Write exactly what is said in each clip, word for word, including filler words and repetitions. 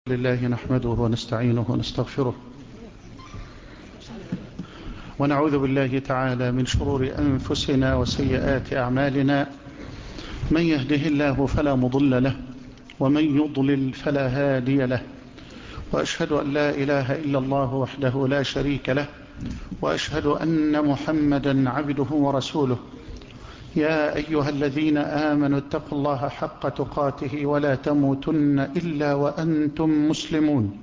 لله نحمده ونستعينه ونستغفره ونعوذ بالله تعالى من شرور أنفسنا وسيئات أعمالنا. من يهده الله فلا مضل له ومن يضلل فلا هادي له، وأشهد أن لا إله إلا الله وحده لا شريك له، وأشهد أن محمدا عبده ورسوله. يا أيها الذين آمنوا اتقوا الله حق تقاته ولا تموتن إلا وأنتم مسلمون.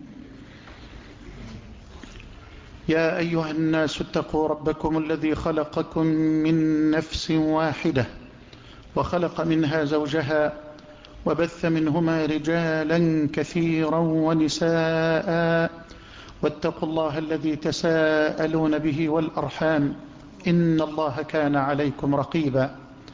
يا أيها الناس اتقوا ربكم الذي خلقكم من نفس واحدة وخلق منها زوجها وبث منهما رجالا كثيرا ونساء، واتقوا الله الذي تساءلون به والأرحام إن الله كان عليكم رقيبا.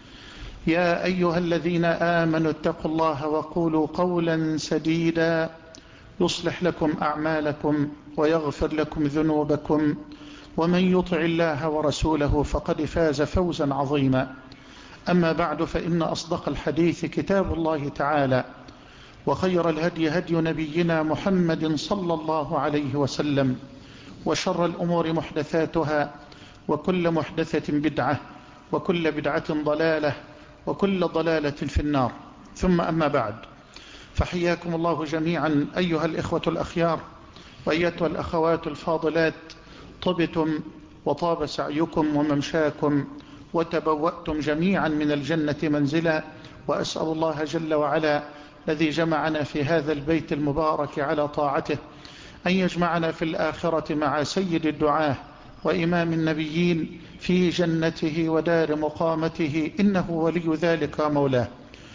يا أيها الذين آمنوا اتقوا الله وقولوا قولا سديدا يصلح لكم أعمالكم ويغفر لكم ذنوبكم، ومن يطع الله ورسوله فقد فاز فوزا عظيما. أما بعد، فإن أصدق الحديث كتاب الله تعالى، وخير الهدي هدي نبينا محمد صلى الله عليه وسلم، وشر الأمور محدثاتها، وكل محدثة بدعة، وكل بدعة ضلالة، وكل ضلالة في النار. ثم أما بعد، فحياكم الله جميعا أيها الإخوة الأخيار وأيتها الأخوات الفاضلات. طبتم وطاب سعيكم وممشاكم وتبوأتم جميعا من الجنة منزلا، وأسأل الله جل وعلا الذي جمعنا في هذا البيت المبارك على طاعته أن يجمعنا في الآخرة مع سيد الدعاة وإمام النبيين في جنته ودار مقامته، إنه ولي ذلك مولاه.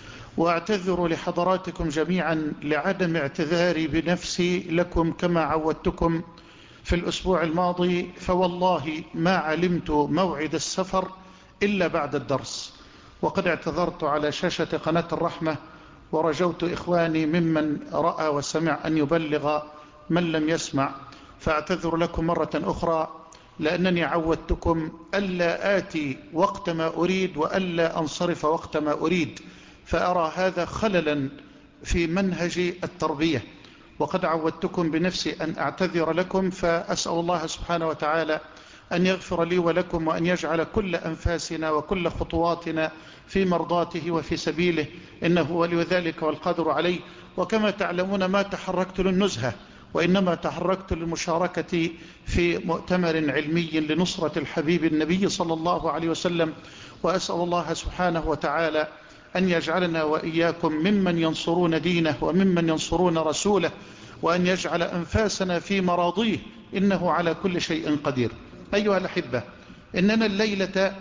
وأعتذر لحضراتكم جميعا لعدم اعتذاري بنفسي لكم كما عودتكم في الأسبوع الماضي، فوالله ما علمت موعد السفر إلا بعد الدرس، وقد اعتذرت على شاشة قناة الرحمة، ورجوت إخواني ممن رأى وسمع أن يبلغ من لم يسمع، فاعتذر لكم مرة أخرى، لأنني عودتكم ألا آتي وقت ما أريد وألا أنصرف وقت ما أريد، فأرى هذا خللا في منهج التربية، وقد عودتكم بنفسي أن أعتذر لكم، فأسأل الله سبحانه وتعالى أن يغفر لي ولكم، وأن يجعل كل أنفاسنا وكل خطواتنا في مرضاته وفي سبيله، إنه ولي ذلك والقادر عليه. وكما تعلمون ما تحركت للنزهة، وإنما تحركت للمشاركة في مؤتمر علمي لنصرة الحبيب النبي صلى الله عليه وسلم، وأسأل الله سبحانه وتعالى أن يجعلنا وإياكم ممن ينصرون دينه وممن ينصرون رسوله، وأن يجعل أنفاسنا في مراضيه، إنه على كل شيء قدير. أيها الأحبة، إننا الليلة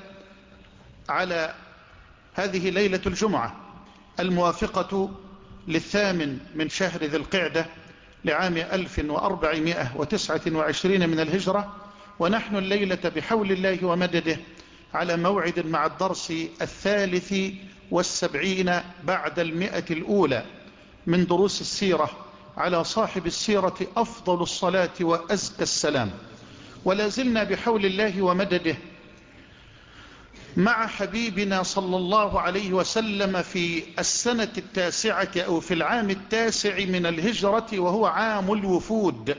على هذه ليلة الجمعة الموافقة للثامن من شهر ذي القعدة لعام ألف وأربعمائة وتسعة وعشرين من الهجرة، ونحن الليلة بحول الله ومدده على موعد مع الدرس الثالث والسبعين بعد المئة الأولى من دروس السيرة على صاحب السيرة أفضل الصلاة وأزكى السلام. ولا زلنا بحول الله ومدده مع حبيبنا صلى الله عليه وسلم في السنة التاسعة أو في العام التاسع من الهجرة، وهو عام الوفود،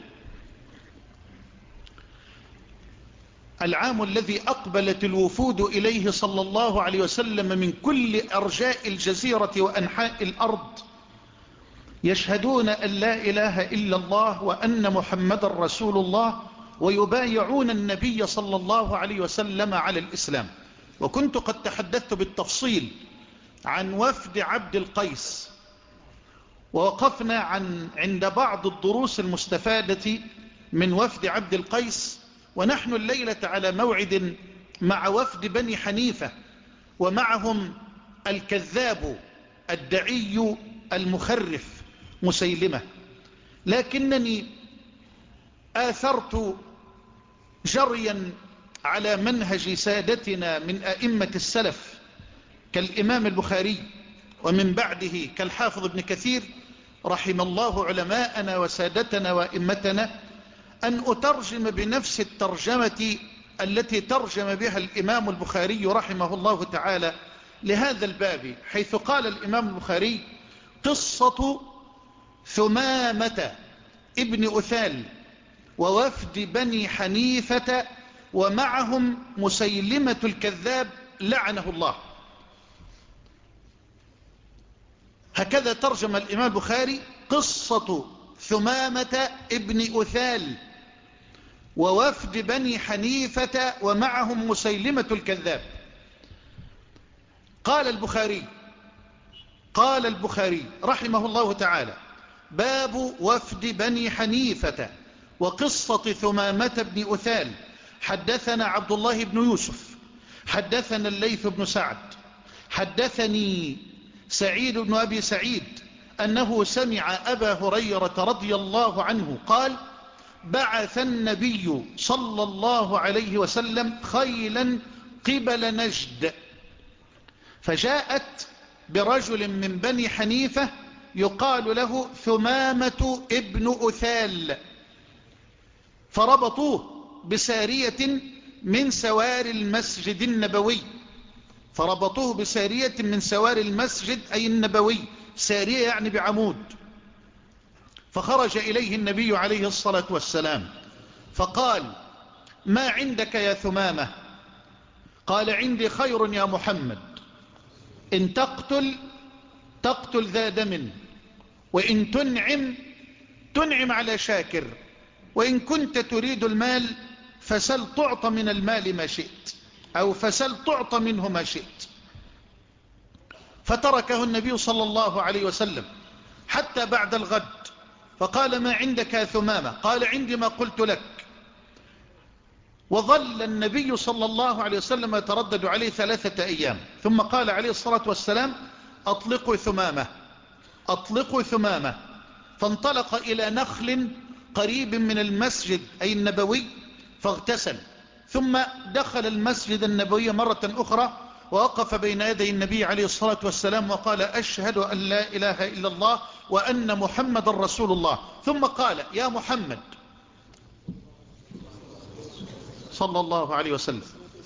العام الذي أقبلت الوفود إليه صلى الله عليه وسلم من كل أرجاء الجزيرة وأنحاء الأرض، يشهدون أن لا إله إلا الله وأن محمد رسول الله، ويبايعون النبي صلى الله عليه وسلم على الإسلام. وكنت قد تحدثت بالتفصيل عن وفد عبد القيس، ووقفنا عن عند بعض الدروس المستفادة من وفد عبد القيس، ونحن الليلة على موعد مع وفد بني حنيفة، ومعهم الكذاب الدعي المخرف مسيلمة. لكنني آثرت جريا على منهج سادتنا من أئمة السلف كالإمام البخاري، ومن بعده كالحافظ ابن كثير، رحم الله علماءنا وسادتنا وأئمتنا، أن أترجم بنفس الترجمة التي ترجم بها الإمام البخاري رحمه الله تعالى لهذا الباب، حيث قال الإمام البخاري: قصة ثمامة ابن أثال ووفد بني حنيفة ومعهم مسيلمة الكذاب لعنه الله. هكذا ترجم الإمام البخاري قصة ثمامة ابن أثال ووفد بني حنيفة ومعهم مسيلمة الكذاب. قال البخاري قال البخاري رحمه الله تعالى: باب وفد بني حنيفة وقصة ثمامة بن أثال. حدثنا عبد الله بن يوسف حدثنا الليث بن سعد حدثني سعيد بن أبي سعيد أنه سمع أبا هريرة رضي الله عنه قال: بعث النبي صلى الله عليه وسلم خيلا قبل نجد، فجاءت برجل من بني حنيفة يقال له ثمامة ابن أثال، فربطوه بسارية من سوار المسجد النبوي فربطوه بسارية من سوار المسجد أي النبوي، سارية يعني بعمود. فخرج إليه النبي عليه الصلاة والسلام فقال: ما عندك يا ثمامة؟ قال: عندي خير يا محمد، إن تقتل تقتل ذا دم، وإن تنعم تنعم على شاكر، وإن كنت تريد المال فسل تعطى من المال ما شئت، أو فسل تعطى منه ما شئت. فتركه النبي صلى الله عليه وسلم حتى بعد الغد، فقال: ما عندك يا ثمامة؟ قال: عندي ما قلت لك. وظل النبي صلى الله عليه وسلم يتردد عليه ثلاثة أيام، ثم قال عليه الصلاة والسلام: أطلقوا ثمامة أطلقوا ثمامة. فانطلق إلى نخل قريب من المسجد أي النبوي فاغتسل، ثم دخل المسجد النبوي مرة أخرى ووقف بين يدي النبي عليه الصلاة والسلام وقال: أشهد أن لا إله إلا الله وأن محمد رسول الله. ثم قال: يا محمد صلى الله عليه وسلم،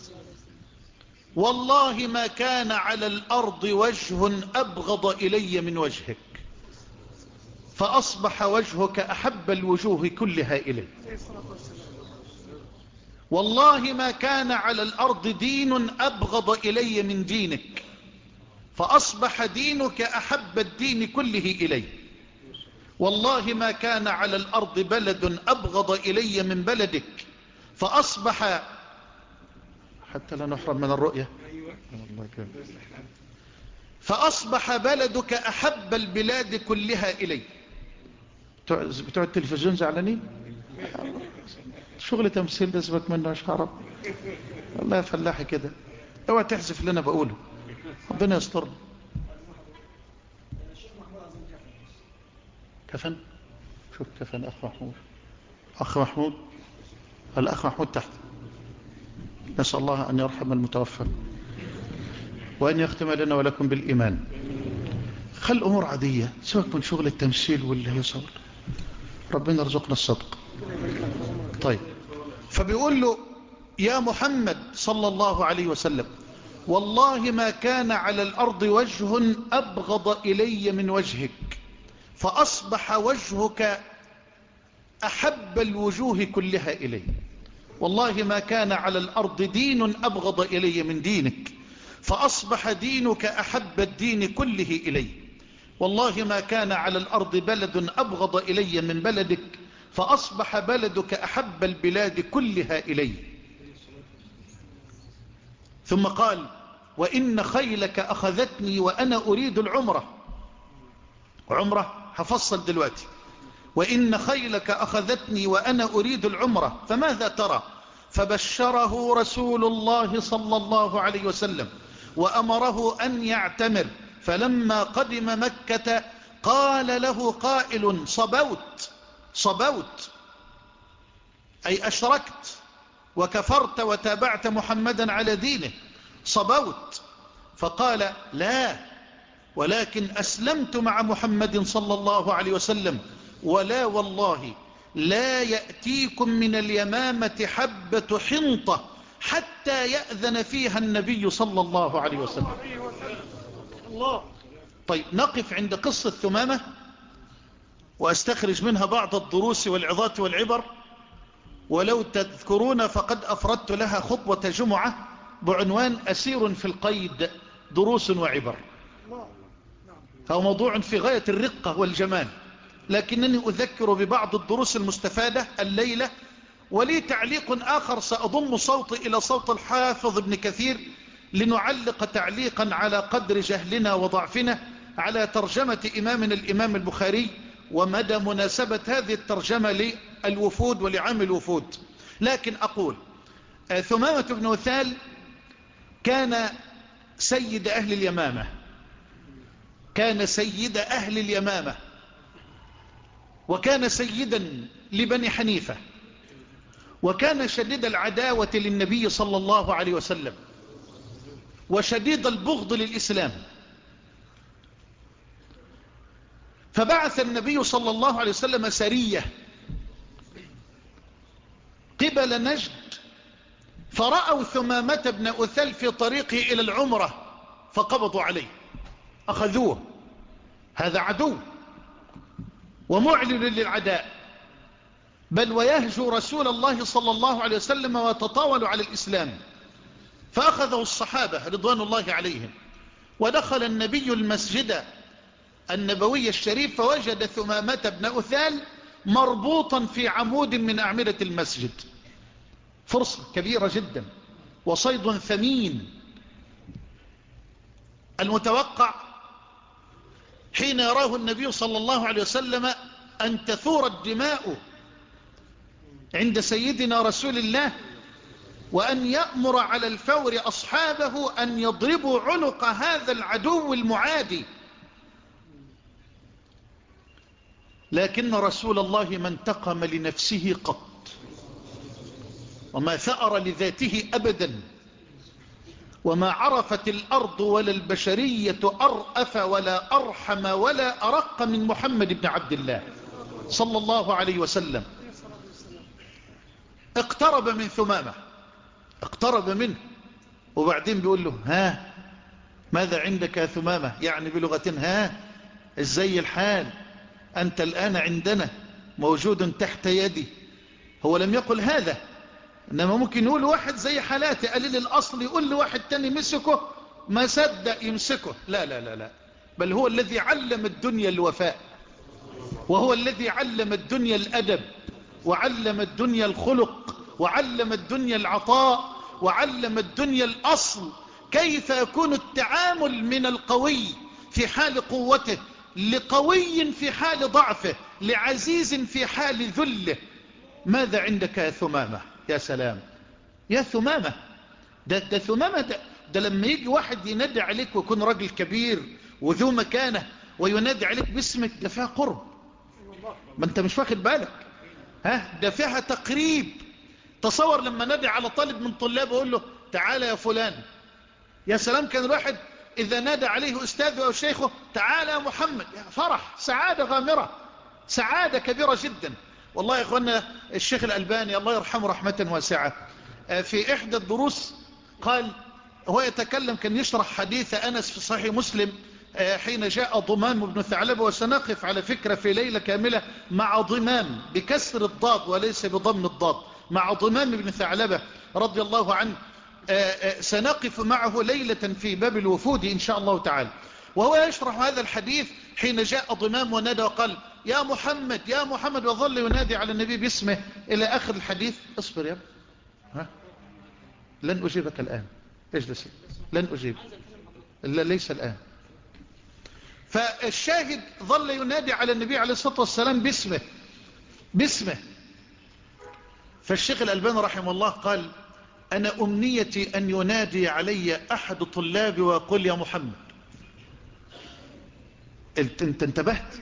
والله ما كان على الأرض وجه أبغض إلي من وجهك، فأصبح وجهك أحب الوجوه كلها إلي. والله ما كان على الأرض دين أبغض إلي من دينك، فأصبح دينك أحب الدين كله إلي. والله ما كان على الأرض بلد أبغض إلي من بلدك، فأصبح حتى لا نحرم من الرؤية فأصبح بلدك أحب البلاد كلها إلي. بتوع التلفزيون زعلانين، شغل تمثيل ده سبك منه يا شعرب، والله فلاحي كده، اوعى تحذف اللي انا بقوله، ربنا يستر. كفن شوف كفن اخ محمود اخ محمود الاخ محمود تحت. نسأل الله ان يرحم المتوفى وان يختم لنا ولكم بالايمان. خل امور عادية، سبك من شغل التمثيل واللي يصور، ربنا يرزقنا الصدق. طيب، فبيقول له: يا محمد صلى الله عليه وسلم، والله ما كان على الأرض وجه أبغض إلي من وجهك، فأصبح وجهك أحب الوجوه كلها إلي. والله ما كان على الأرض دين أبغض إلي من دينك، فأصبح دينك أحب الدين كله إلي. والله ما كان على الأرض بلد أبغض إلي من بلدك، فأصبح بلدك أحب البلاد كلها إلي. ثم قال: وإن خيلك أخذتني وأنا أريد العمرة. عمرة هفصل دلوقتي. وإن خيلك أخذتني وأنا أريد العمرة، فماذا ترى؟ فبشره رسول الله صلى الله عليه وسلم وأمره أن يعتمر. فلما قدم مكة قال له قائل: صبوت صبوت أي أشركت وكفرت وتابعت محمدا على دينه، صبوت. فقال: لا، ولكن أسلمت مع محمد صلى الله عليه وسلم، ولا والله لا يأتيكم من اليمامة حبة حنطة حتى يأذن فيها النبي صلى الله عليه وسلم. طيب، نقف عند قصة ثمامة وأستخرج منها بعض الدروس والعظات والعبر. ولو تذكرون فقد أفردت لها خطبة جمعة بعنوان أسير في القيد دروس وعبر، فهو موضوع في غاية الرقة والجمال، لكنني أذكر ببعض الدروس المستفادة الليلة. ولي تعليق آخر سأضم صوتي إلى صوت الحافظ ابن كثير لنعلق تعليقا على قدر جهلنا وضعفنا على ترجمة إمامنا الإمام البخاري ومدى مناسبة هذه الترجمة للوفود ولعام الوفود. لكن أقول ثمامة بن وثال كان سيد أهل اليمامة، كان سيد أهل اليمامة، وكان سيدا لبني حنيفة، وكان شديد العداوة للنبي صلى الله عليه وسلم، وشديد البغض للإسلام. فبعث النبي صلى الله عليه وسلم سرية قبل نجد، فرأوا ثمامة بن أثل في طريقه إلى العمرة فقبضوا عليه، أخذوه، هذا عدو ومعلن للعداء، بل ويهجو رسول الله صلى الله عليه وسلم وتطاول على الإسلام. فأخذه الصحابة رضوان الله عليهم، ودخل النبي المسجد النبوي الشريف فوجد ثمامة بن أثال مربوطا في عمود من أعمدة المسجد. فرصة كبيرة جدا وصيد ثمين. المتوقع حين يراه النبي صلى الله عليه وسلم أن تثور الدماء عند سيدنا رسول الله، وأن يأمر على الفور أصحابه أن يضربوا عنق هذا العدو المعادي. لكن رسول الله ما انتقم لنفسه قط، وما ثأر لذاته أبدا، وما عرفت الأرض ولا البشرية أرأف ولا أرحم ولا أرق من محمد بن عبد الله صلى الله عليه وسلم. اقترب من ثمامة، اقترب منه، وبعدين بيقول له ها ماذا عندك يا ثمامة، يعني بلغة ها ازاي الحال، أنت الآن عندنا موجود تحت يدي. هو لم يقل هذا، إنما ممكن يقول واحد زي حالاتي قليل الأصل يقول لواحد تاني مسكه ما صدق يمسكه، لا لا لا لا، بل هو الذي علم الدنيا الوفاء، وهو الذي علم الدنيا الأدب، وعلم الدنيا الخلق، وعلم الدنيا العطاء، وعلم الدنيا الأصل، كيف يكون التعامل من القوي في حال قوته لقوي في حال ضعفه، لعزيز في حال ذله. ماذا عندك يا ثمامة؟ يا سلام يا ثمامة، ده, ده ثمامة ده, ده لما يجي واحد ينادي عليك ويكون راجل كبير وذو مكانة وينادي عليك باسمك، ده فيها قرب، ما انت مش واخد بالك، ها ده فيها تقريب. تصور لما نادي على طالب من طلابه يقول له تعالى يا فلان، يا سلام كان الواحد إذا نادى عليه أستاذه أو شيخه تعالى يا محمد، فرح، سعادة غامرة، سعادة كبيرة جدا. والله يا إخوانا الشيخ الألباني الله يرحمه رحمة واسعة في إحدى الدروس قال، هو يتكلم كان يشرح حديث أنس في صحيح مسلم حين جاء ضمام بن ثعلبة، وسنقف على فكرة في ليلة كاملة مع ضمام بكسر الضاد وليس بضم الضاد، مع ضمام بن ثعلبة رضي الله عنه، سنقف معه ليلة في باب الوفود إن شاء الله تعالى. وهو يشرح هذا الحديث حين جاء ضمام ونادى وقال يا محمد يا محمد، وظل ينادي على النبي باسمه إلى آخر الحديث. اصبر يا ها، لن أجيبك الآن، اجلس، لن أجيب، لا ليس الآن. فالشاهد ظل ينادي على النبي عليه الصلاة والسلام باسمه باسمه. فالشيخ الألباني رحمه الله قال أنا أمنيتي أن ينادي علي أحد طلابي ويقول يا محمد. انت انتبهت؟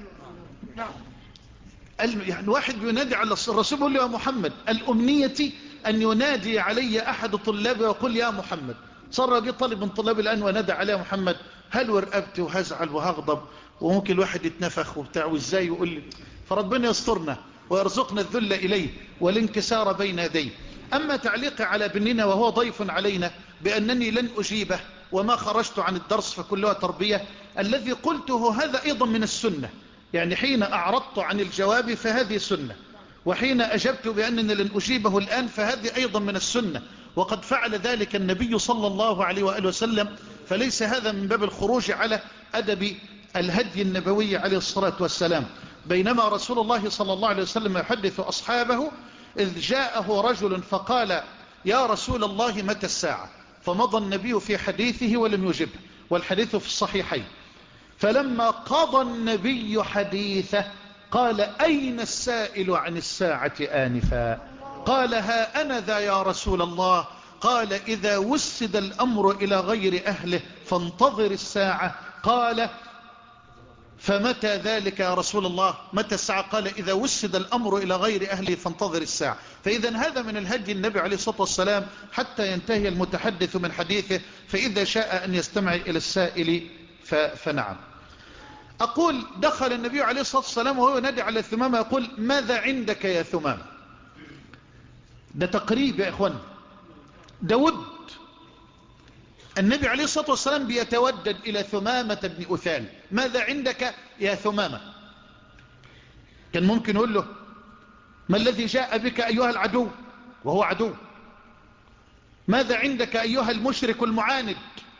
يعني واحد بينادي على الرسول يقول له يا محمد، الأمنية أن ينادي علي أحد طلابي ويقول يا محمد. صار لي طالب من طلابي الآن ونادى علي محمد، هل ورقبتي وهزعل وهغضب، وممكن الواحد يتنفخ وبتاع وازاي يقول لي. فربنا يسترنا ويرزقنا الذل إليه والانكسار بين يديه. أما تعليقي على ابننا وهو ضيف علينا بأنني لن أجيبه وما خرجت عن الدرس فكلها تربية، الذي قلته هذا أيضا من السنة، يعني حين أعرضت عن الجواب فهذه سنة، وحين أجبت بأنني لن أجيبه الآن فهذه أيضا من السنة، وقد فعل ذلك النبي صلى الله عليه وآله وسلم، فليس هذا من باب الخروج على أدب الهدي النبوي عليه الصلاة والسلام. بينما رسول الله صلى الله عليه وسلم يحدث أصحابه إذ جاءه رجل فقال يا رسول الله متى الساعة؟ فمضى النبي في حديثه ولم يجبه، والحديث في الصحيحين. فلما قضى النبي حديثه قال أين السائل عن الساعة آنفا؟ قال ها أنا ذا يا رسول الله. قال إذا وسد الأمر إلى غير أهله فانتظر الساعة. قال فمتى ذلك يا رسول الله؟ متى الساعة؟ قال إذا وسد الأمر إلى غير أهله فانتظر الساعة. فإذا هذا من الهدي النبي عليه الصلاة والسلام حتى ينتهي المتحدث من حديثه، فإذا شاء أن يستمع إلى السائل فنعم. أقول دخل النبي عليه الصلاة والسلام وهو ينادي على ثمامة يقول ماذا عندك يا ثمامة؟ ده تقريب يا إخوان، ده ود. النبي عليه الصلاة والسلام بيتودد إلى ثمامة بن أثال. ماذا عندك يا ثمامة؟ كان ممكن يقول له ما الذي جاء بك أيها العدو، وهو عدو. ماذا عندك أيها المشرك المعاند،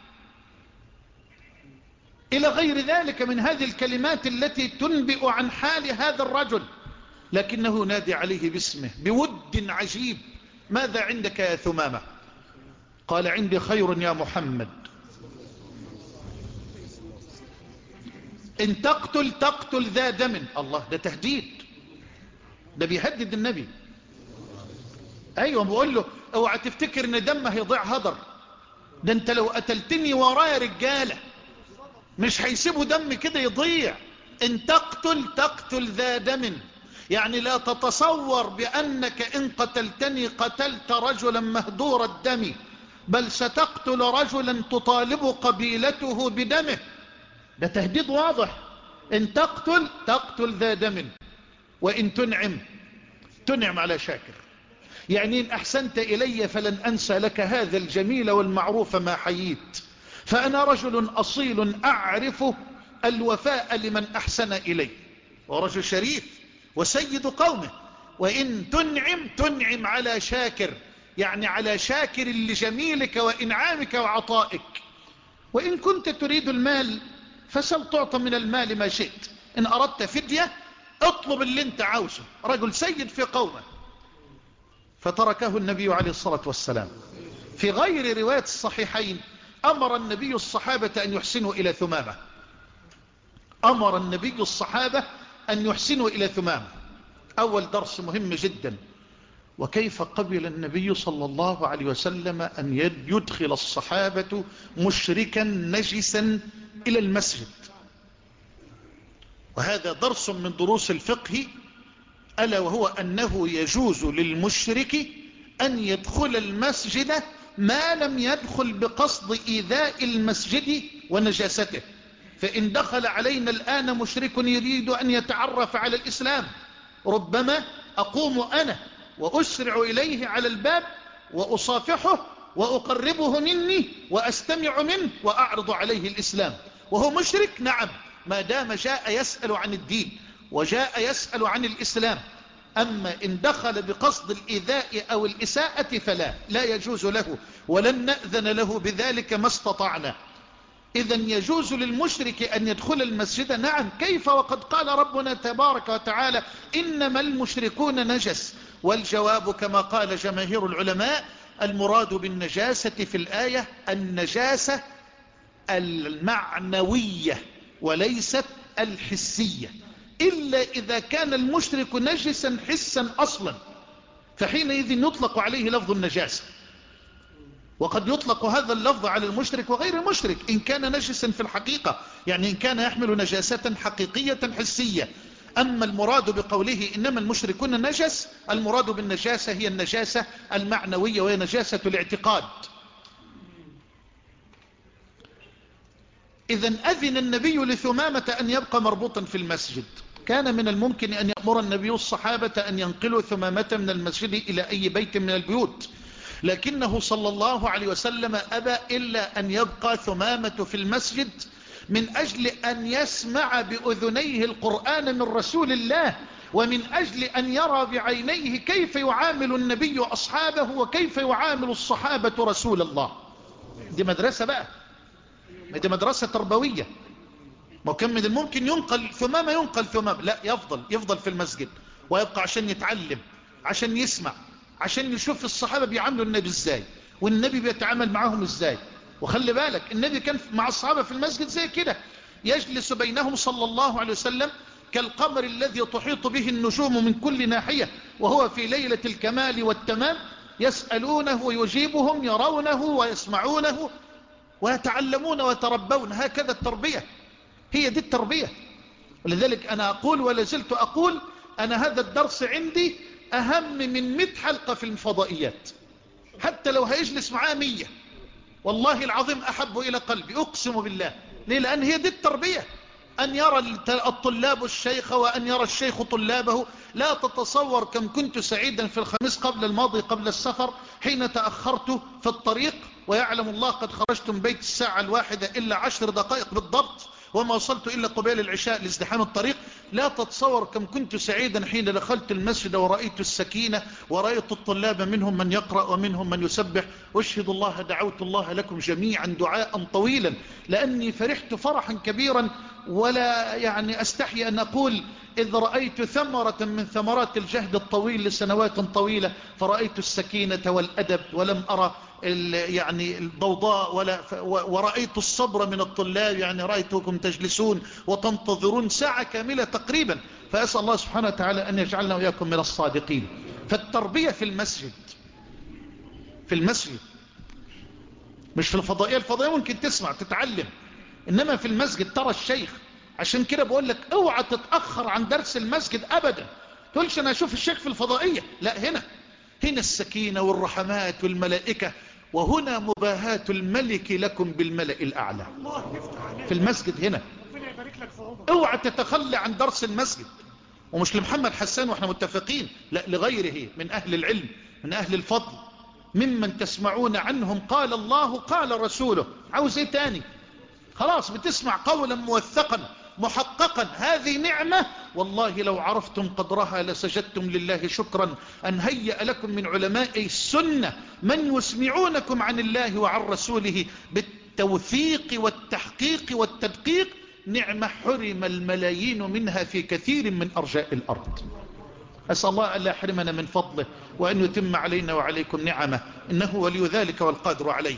إلى غير ذلك من هذه الكلمات التي تنبئ عن حال هذا الرجل. لكنه ينادي عليه باسمه بود عجيب. ماذا عندك يا ثمامة؟ قال عندي خير يا محمد، إن تقتل تقتل ذا دم. الله، ده تهديد، ده بيهدد النبي. أيوة، بقول له اوعى تفتكر ان دمه هيضيع هدر، ده انت لو قتلتني ورايا رجالة مش هيسيبوا دم كده يضيع. إن تقتل تقتل ذا دم، يعني لا تتصور بأنك إن قتلتني قتلت رجلا مهدور الدم، بل ستقتل رجلا تطالب قبيلته بدمه. ده تهديد واضح. إن تقتل تقتل ذا دم، وإن تنعم تنعم على شاكر. يعني إن أحسنت إلي فلن أنسى لك هذا الجميل والمعروف ما حييت، فأنا رجل أصيل أعرف الوفاء لمن أحسن إلي، ورجل شريف وسيد قومه. وإن تنعم تنعم على شاكر، يعني على شاكر لجميلك وإنعامك وعطائك. وإن كنت تريد المال فسل تعطى من المال ما شئت، إن أردت فدية اطلب اللي انت عاوزه. رجل سيد في قومه. فتركه النبي عليه الصلاة والسلام. في غير رواية الصحيحين أمر النبي الصحابة أن يحسنوا إلى ثمامة. أمر النبي الصحابة أن يحسنوا إلى ثمامة. أول درس مهم جدا، وكيف قبل النبي صلى الله عليه وسلم أن يدخل الصحابة مشركا نجسا إلى المسجد. وهذا درس من دروس الفقه، ألا وهو أنه يجوز للمشرك أن يدخل المسجد ما لم يدخل بقصد إيذاء المسجد ونجاسته. فإن دخل علينا الآن مشرك يريد أن يتعرف على الإسلام، ربما أقوم أنا وأسرع إليه على الباب وأصافحه وأقربه مني وأستمع منه وأعرض عليه الإسلام وهو مشرك. نعم، ما دام جاء يسأل عن الدين وجاء يسأل عن الإسلام. أما إن دخل بقصد الإيذاء أو الإساءة فلا لا يجوز له، ولن نأذن له بذلك ما استطعنا. إذن يجوز للمشرك أن يدخل المسجد. نعم، كيف وقد قال ربنا تبارك وتعالى إنما المشركون نجس. والجواب كما قال جماهير العلماء المراد بالنجاسة في الآية النجاسة المعنوية وليست الحسية، إلا إذا كان المشرك نجسا حسا أصلا، فحينئذ يطلق عليه لفظ النجاسة. وقد يطلق هذا اللفظ على المشرك وغير المشرك إن كان نجسا في الحقيقة، يعني إن كان يحمل نجاسة حقيقية حسية. أما المراد بقوله إنما المشركون نجس، المراد بالنجاسة هي النجاسة المعنوية وهي نجاسة الاعتقاد. إذن أذن النبي لثمامة أن يبقى مربوطا في المسجد. كان من الممكن أن يأمر النبي الصحابة أن ينقلوا ثمامة من المسجد إلى أي بيت من البيوت، لكنه صلى الله عليه وسلم أبى إلا أن يبقى ثمامة في المسجد من أجل أن يسمع بأذنيه القرآن من رسول الله، ومن أجل أن يرى بعينيه كيف يعامل النبي أصحابه وكيف يعامل الصحابة رسول الله. دي مدرسة بقى، دي مدرسة تربوية. مكمل الممكن ينقل ثمامة، ينقل ثمامة، لا، يفضل يفضل في المسجد ويبقى عشان يتعلم، عشان يسمع، عشان يشوف الصحابة بيعاملوا النبي ازاي والنبي بيتعامل معهم ازاي. وخلي بالك النبي كان مع الصحابة في المسجد زي كده، يجلس بينهم صلى الله عليه وسلم كالقمر الذي تحيط به النجوم من كل ناحية، وهو في ليلة الكمال والتمام، يسألونه ويجيبهم، يرونه ويسمعونه ويتعلمون ويتربون. هكذا التربية، هي دي التربية. ولذلك أنا أقول ولا زلت أقول، أنا هذا الدرس عندي أهم من مئة حلقة في الفضائيات، حتى لو هيجلس معاه مية، والله العظيم أحب إلى قلبي، أقسم بالله. ليه؟ لأن هي دي التربية، أن يرى الطلاب الشيخ وأن يرى الشيخ طلابه. لا تتصور كم كنت سعيدا في الخميس قبل الماضي قبل السفر حين تأخرت في الطريق، ويعلم الله قد خرجت من بيت الساعة الواحدة إلا عشر دقائق بالضبط، وما وصلت إلا قبيل العشاء لازدحام الطريق. لا تتصور كم كنت سعيدا حين دخلت المسجد ورأيت السكينة، ورأيت الطلاب منهم من يقرأ ومنهم من يسبح. أشهد الله دعوت الله لكم جميعا دعاء طويلا، لأني فرحت فرحا كبيرا، ولا يعني أستحي أن أقول إذ رأيت ثمرة من ثمرات الجهد الطويل لسنوات طويلة، فرأيت السكينة والأدب، ولم أرى يعني الضوضاء، ولا ورأيت الصبر من الطلاب، يعني رأيتكم تجلسون وتنتظرون ساعة كاملة تقريبا. فأسأل الله سبحانه وتعالى أن يجعلنا وإياكم من الصادقين. فالتربية في المسجد، في المسجد مش في الفضائية. الفضائية ممكن تسمع تتعلم، إنما في المسجد ترى الشيخ. عشان كده بقول لك اوعى تتأخر عن درس المسجد أبدا. تقولش أنا أشوف الشيخ في الفضائية، لا، هنا هنا السكينة والرحمات والملائكة، وهنا مباهاة الملك لكم بالملأ الأعلى في المسجد هنا. اوعى تتخلى عن درس المسجد. ومش لمحمد حسان واحنا متفقين، لا، لغيره من أهل العلم، من أهل الفضل، ممن تسمعون عنهم قال الله قال رسوله. عاوز ايه تاني؟ خلاص بتسمع قولا موثقا محققا، هذه نعمة والله لو عرفتم قدرها لسجدتم لله شكرا أن هيأ لكم من علماء السنة من يسمعونكم عن الله وعن رسوله بالتوثيق والتحقيق والتدقيق. نعمة حرم الملايين منها في كثير من أرجاء الأرض. أسأل الله أن لا يحرمنا من فضله، وأن يتم علينا وعليكم نعمه، إنه ولي ذلك والقادر عليه.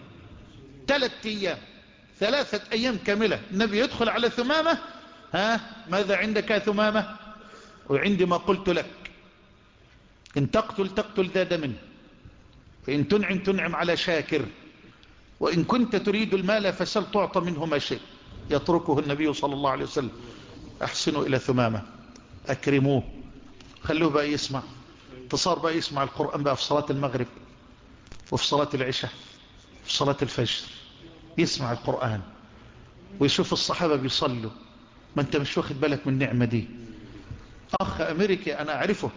ثلاثة أيام ثلاثة أيام كاملة النبي يدخل على ثمامة، ها ماذا عندك يا ثمامة؟ وعندي ما قلت لك، إن تقتل تقتل ذا دم، وإن تنعم تنعم على شاكر، وإن كنت تريد المال فسل تعطى منه ما شئت. يتركه النبي صلى الله عليه وسلم. أحسنوا إلى ثمامة، أكرموه، خلوه بقى يسمع. تصار بقى يسمع القرآن بقى في صلاة المغرب، وفي صلاة العشاء، في صلاة الفجر، يسمع القرآن ويشوف الصحابة بيصلوا. ما انت مش واخد بالك من النعمة دي. أخ أمريكي أنا أعرفه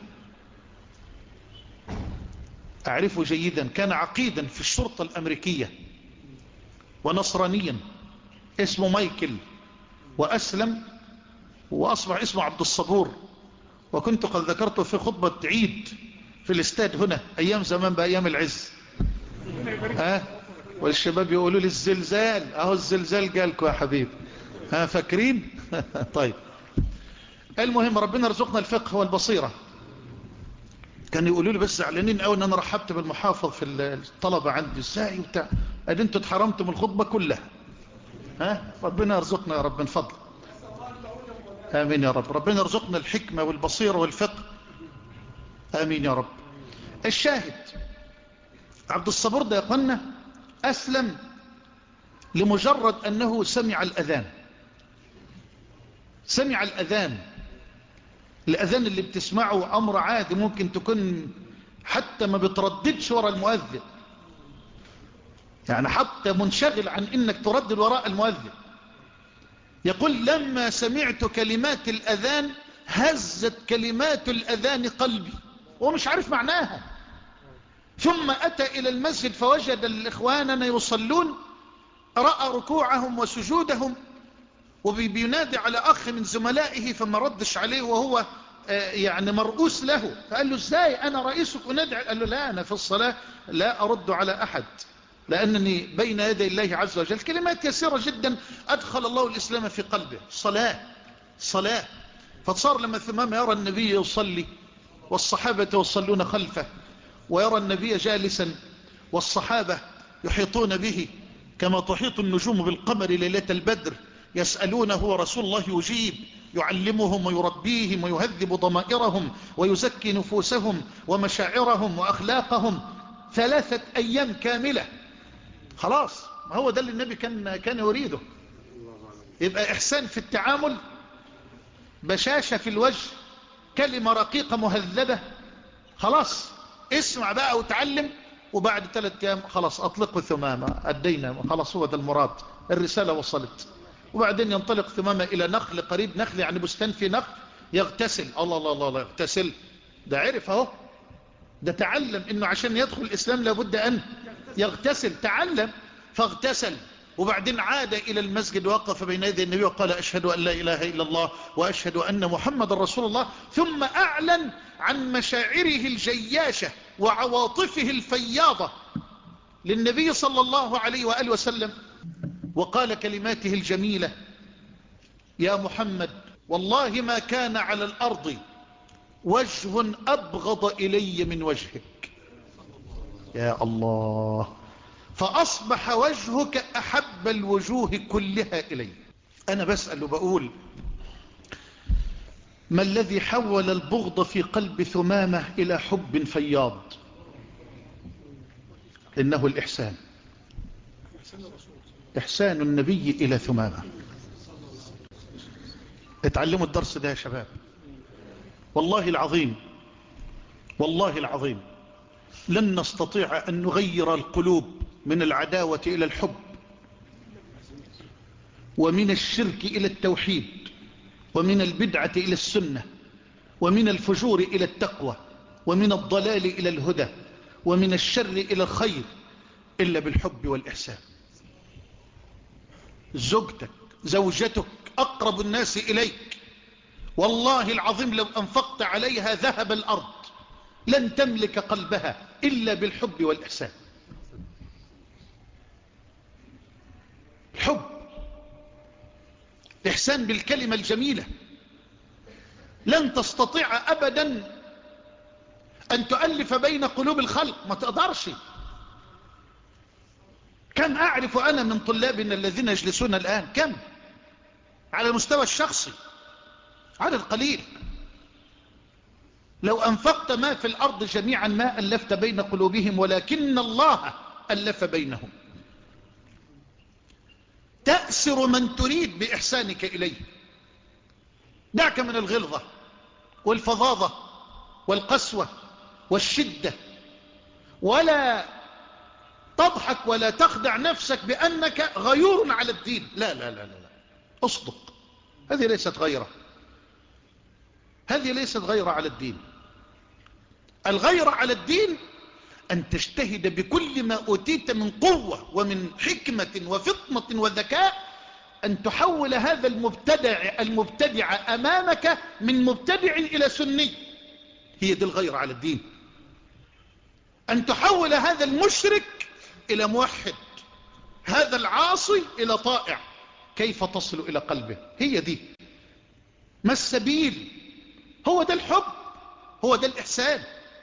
أعرفه جيدا، كان عقيدا في الشرطة الأمريكية ونصرانيا، اسمه مايكل، وأسلم وأصبح اسمه عبد الصبور. وكنت قد ذكرته في خطبة عيد في الاستاد هنا أيام زمان بأيام العز. ها والشباب يقولوا لي الزلزال، اهو الزلزال جالكوا يا حبيب، ها فاكرين؟ طيب، المهم ربنا رزقنا الفقه والبصيرة. كان يقولوا لي بس زعلانين قوي ان انا رحبت بالمحافظ في الطلبة عندي، ازاي وبتاع، ادي انتوا اتحرمتوا من الخطبة كلها. ها ربنا يرزقنا يا رب من فضل. امين يا رب. ربنا يرزقنا الحكمة والبصيرة والفقه، امين يا رب. الشاهد عبد الصبور ده يا اخوانا أسلم لمجرد أنه سمع الأذان. سمع الأذان. الأذان اللي بتسمعه أمر عادي، ممكن تكون حتى ما بترددش وراء المؤذن، يعني حتى منشغل عن إنك تردد وراء المؤذن. يقول لما سمعت كلمات الأذان هزت كلمات الأذان قلبي، ومش عارف معناها. ثم أتى إلى المسجد فوجد الإخواننا يصلون، رأى ركوعهم وسجودهم وبينادي على أخ من زملائه فما ردش عليه وهو يعني مرؤوس له، فقال له ازاي أنا رئيسك أنادي؟ قال له لا، أنا في الصلاة لا أرد على أحد لأنني بين يدي الله عز وجل. كلمات يسيرة جدا أدخل الله الإسلام في قلبه. صلاة صلاة. فصار لما ثمامة يرى النبي يصلي والصحابة يصلون خلفه، ويرى النبي جالسا والصحابة يحيطون به كما تحيط النجوم بالقمر ليلة البدر، يسألونه ورسول الله يجيب، يعلمهم ويربيهم ويهذب ضمائرهم ويزكي نفوسهم ومشاعرهم وأخلاقهم ثلاثة أيام كاملة. خلاص، ما هو ده اللي النبي كان كان يريده. يبقى إحسان في التعامل، بشاشة في الوجه، كلمة رقيقة مهذبة. خلاص اسمع بقى وتعلم، وبعد ثلاث ايام خلاص اطلقوا ثمامة، ادينا خلاص، هو ده المراد، الرسالة وصلت. وبعدين ينطلق ثمامة الى نخل قريب، نخل يعني بستان في نخل، يغتسل. الله الله الله, الله يغتسل، ده عرف اهو، ده تعلم انه عشان يدخل الاسلام لابد ان يغتسل، تعلم فاغتسل. وبعدين عاد الى المسجد ووقف بين يدي النبي وقال اشهد ان لا اله الا الله واشهد ان محمد رسول الله. ثم اعلن عن مشاعره الجياشة وعواطفه الفياضة للنبي صلى الله عليه وآله وسلم، وقال كلماته الجميلة: يا محمد والله ما كان على الأرض وجه أبغض إلي من وجهك. يا الله، فأصبح وجهك أحب الوجوه كلها إلي. أنا بسأل وبقول: ما الذي حول البغض في قلب ثمامة إلى حب فياض؟ إنه الإحسان، إحسان النبي إلى ثمامة. اتعلموا الدرس ده يا شباب، والله العظيم والله العظيم لن نستطيع أن نغير القلوب من العداوة إلى الحب، ومن الشرك إلى التوحيد، ومن البدعة إلى السنة، ومن الفجور إلى التقوى، ومن الضلال إلى الهدى، ومن الشر إلى الخير، إلا بالحب والإحسان. زوجتك زوجتك أقرب الناس إليك، والله العظيم لو أنفقت عليها ذهب الأرض لن تملك قلبها إلا بالحب والإحسان. الحب، الإحسان بالكلمة الجميلة. لن تستطيع أبدا أن تؤلف بين قلوب الخلق، ما تقدرش. كم أعرف أنا من طلابنا الذين يجلسون الآن، كم على المستوى الشخصي، على القليل. لو أنفقت ما في الأرض جميعا ما ألفت بين قلوبهم، ولكن الله ألف بينهم. تأسر من تريد بإحسانك إليه. دعك من الغلظة والفظاظة والقسوة والشدة، ولا تضحك ولا تخدع نفسك بأنك غيور على الدين. لا لا لا لا, لا. اصدق، هذه ليست غيرة، هذه ليست غيرة على الدين. الغيرة على الدين أن تجتهد بكل ما أوتيت من قوة ومن حكمة وفطنة وذكاء أن تحول هذا المبتدع المبتدع أمامك من مبتدع إلى سني. هي دي الغيرة على الدين. أن تحول هذا المشرك إلى موحد، هذا العاصي إلى طائع. كيف تصل إلى قلبه؟ هي دي ما السبيل، هو ده الحب، هو ده الإحسان.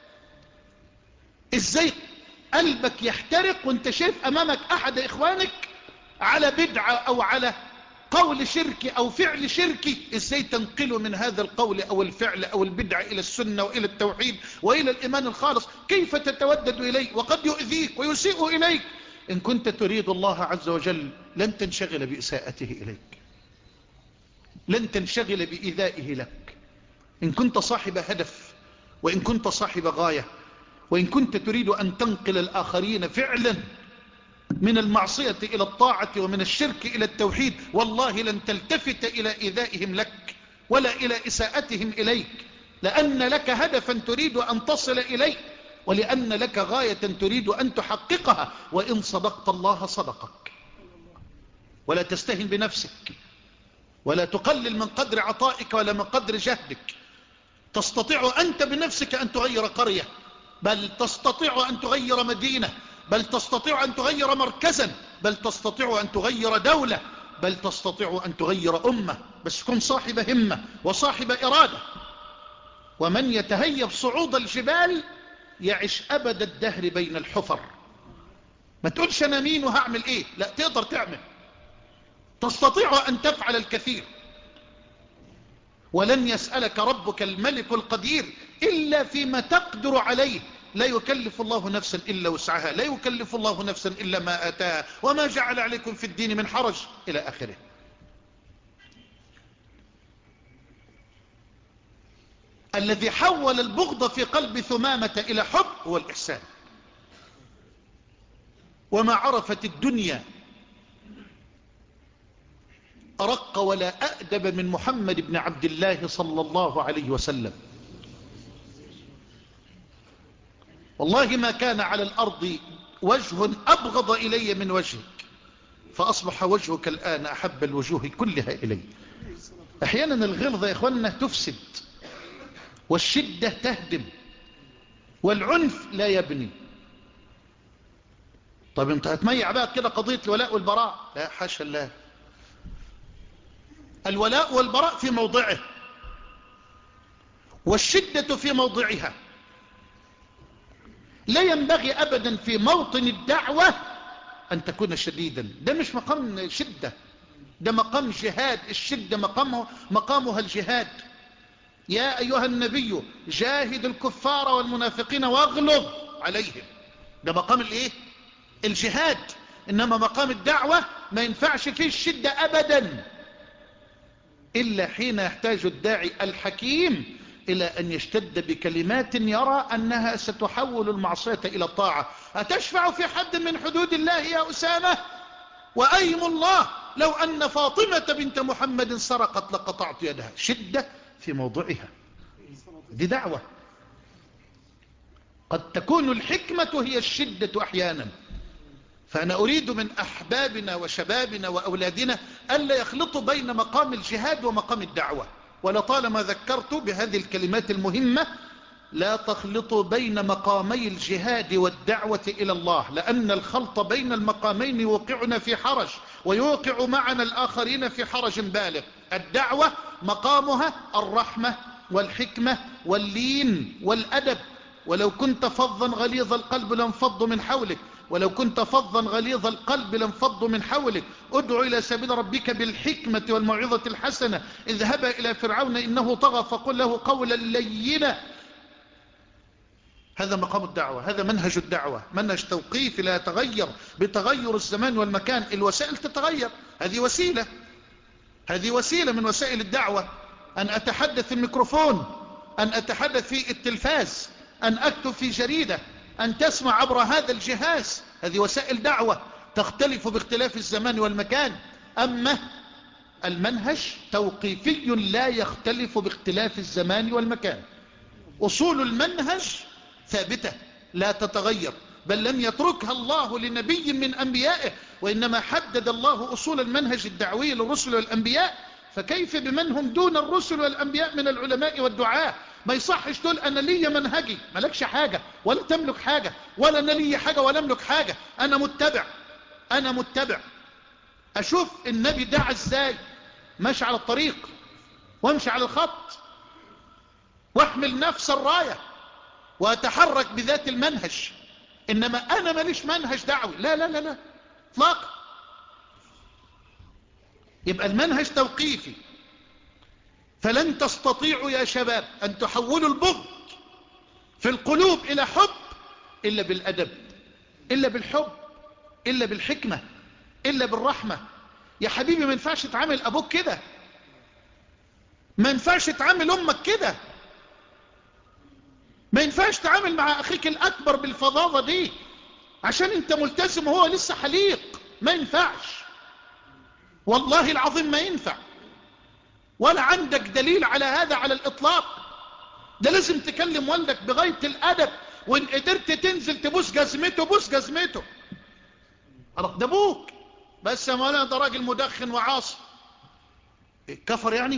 إزاي قلبك يحترق وانت شايف أمامك أحد إخوانك على بدعة أو على قول شركي أو فعل شركي، إزاي تنقله من هذا القول أو الفعل أو البدعة إلى السنة وإلى التوحيد وإلى الإيمان الخالص؟ كيف تتودد إليه وقد يؤذيك ويسيء إليك؟ إن كنت تريد الله عز وجل لن تنشغل بإساءته إليك، لن تنشغل بإيذائه لك. إن كنت صاحب هدف، وإن كنت صاحب غاية، وإن كنت تريد أن تنقل الآخرين فعلا من المعصية إلى الطاعة ومن الشرك إلى التوحيد، والله لن تلتفت إلى إيذائهم لك ولا إلى إساءتهم إليك، لأن لك هدفا تريد أن تصل إليه، ولأن لك غاية تريد أن تحققها. وإن صدقت الله صدقك. ولا تستهن بنفسك، ولا تقلل من قدر عطائك ولا من قدر جهدك. تستطيع أنت بنفسك أن تغير قرية، بل تستطيع أن تغير مدينة، بل تستطيع أن تغير مركزا، بل تستطيع أن تغير دولة، بل تستطيع أن تغير أمة، بس كن صاحب همة وصاحب إرادة. ومن يتهيب صعود الجبال يعيش أبد الدهر بين الحفر. ما تقولش أنا مين وهعمل إيه، لا، تقدر تعمل، تستطيع أن تفعل الكثير. ولن يسألك ربك الملك القدير إلا فيما تقدر عليه. لا يكلف الله نفسا إلا وسعها، لا يكلف الله نفسا إلا ما آتاها، وما جعل عليكم في الدين من حرج إلى آخره. الذي حول البغض في قلب ثمامة إلى حب هو الإحسان. وما عرفت الدنيا أرق ولا أأدب من محمد بن عبد الله صلى الله عليه وسلم. والله ما كان على الأرض وجه أبغض إلي من وجهك، فأصبح وجهك الآن أحب الوجوه كلها إلي. أحيانا الغلظة يا إخواننا تفسد، والشدة تهدم، والعنف لا يبني. طب انت هتميع بقى كده قضية الولاء والبراء؟ لا، حاشا الله. الولاء والبراء في موضعه، والشدة في موضعها. لا ينبغي أبدا في موطن الدعوة أن تكون شديدا. ده مش مقام شدة، ده مقام جهاد. الشدة مقامه مقامها الجهاد. يا أيها النبي جاهد الكفار والمنافقين واغلظ عليهم. ده مقام الايه؟ الجهاد. إنما مقام الدعوة ما ينفعش فيه الشدة أبدا، إلا حين يحتاج الداعي الحكيم إلى أن يشتد بكلمات يرى أنها ستحول المعصية إلى الطاعة. أتشفع في حد من حدود الله يا أسامة؟ وأيم الله لو أن فاطمة بنت محمد سرقت لقطعت يدها. شدة في موضعها، دي دعوة. قد تكون الحكمة هي الشدة أحيانا. فأنا أريد من أحبابنا وشبابنا وأولادنا ألا يخلطوا بين مقام الجهاد ومقام الدعوة. ولطالما ذكرت بهذه الكلمات المهمة: لا تخلطوا بين مقامي الجهاد والدعوة إلى الله، لأن الخلط بين المقامين يوقعنا في حرج، ويوقع معنا الآخرين في حرج بالغ. الدعوة مقامها الرحمة والحكمة واللين والأدب. ولو كنت فظا غليظ القلب لانفضوا من حولك، ولو كنت فظا غليظ القلب لانفضوا من حولك. ادع إلى سبيل ربك بالحكمة والموعظة الحسنة. اذهبا إلى فرعون إنه طغى فقل له قولا لينا. هذا مقام الدعوة، هذا منهج الدعوة، منهج توقيفي لا يتغير بتغير الزمان والمكان. الوسائل تتغير، هذه وسيلة، هذه وسيلة من وسائل الدعوة. أن أتحدث في الميكروفون، أن أتحدث في التلفاز، أن أكتب في جريدة، أن تسمع عبر هذا الجهاز، هذه وسائل دعوة تختلف باختلاف الزمان والمكان. أما المنهج توقيفي لا يختلف باختلاف الزمان والمكان. أصول المنهج ثابتة لا تتغير، بل لم يتركها الله لنبي من أنبيائه، وإنما حدد الله أصول المنهج الدعوي للرسل والأنبياء. فكيف بمن هم دون الرسل والأنبياء من العلماء والدعاة؟ ما يصحش تقول أنا لي منهجي، ملكش حاجة ولا تملك حاجة، ولا أنا لي حاجة ولا أملك حاجة. أنا متبع، أنا متبع. أشوف النبي دعا إزاي، ماشي على الطريق وامشي على الخط، واحمل نفس الراية وأتحرك بذات المنهج. إنما أنا ماليش منهج دعوي، لا لا لا لا اطلاقا. يبقى المنهج توقيفي. فلن تستطيعوا يا شباب أن تحولوا البغض في القلوب إلى حب إلا بالأدب، إلا بالحب، إلا بالحكمة، إلا بالرحمة. يا حبيبي ما ينفعش تعامل أبوك كده، ما ينفعش تعامل أمك كده، ما ينفعش تعامل مع أخيك الأكبر بالفظاظة دي عشان أنت ملتزم وهو لسه حليق. ما ينفعش، والله العظيم ما ينفع، ولا عندك دليل على هذا على الإطلاق. ده لازم تكلم والدك بغاية الأدب، وإن قدرت تنزل تبوس جزمته بوس جزمته. ده أبوك، بس يا مولانا ده راجل مدخن وعاصي. كفر يعني؟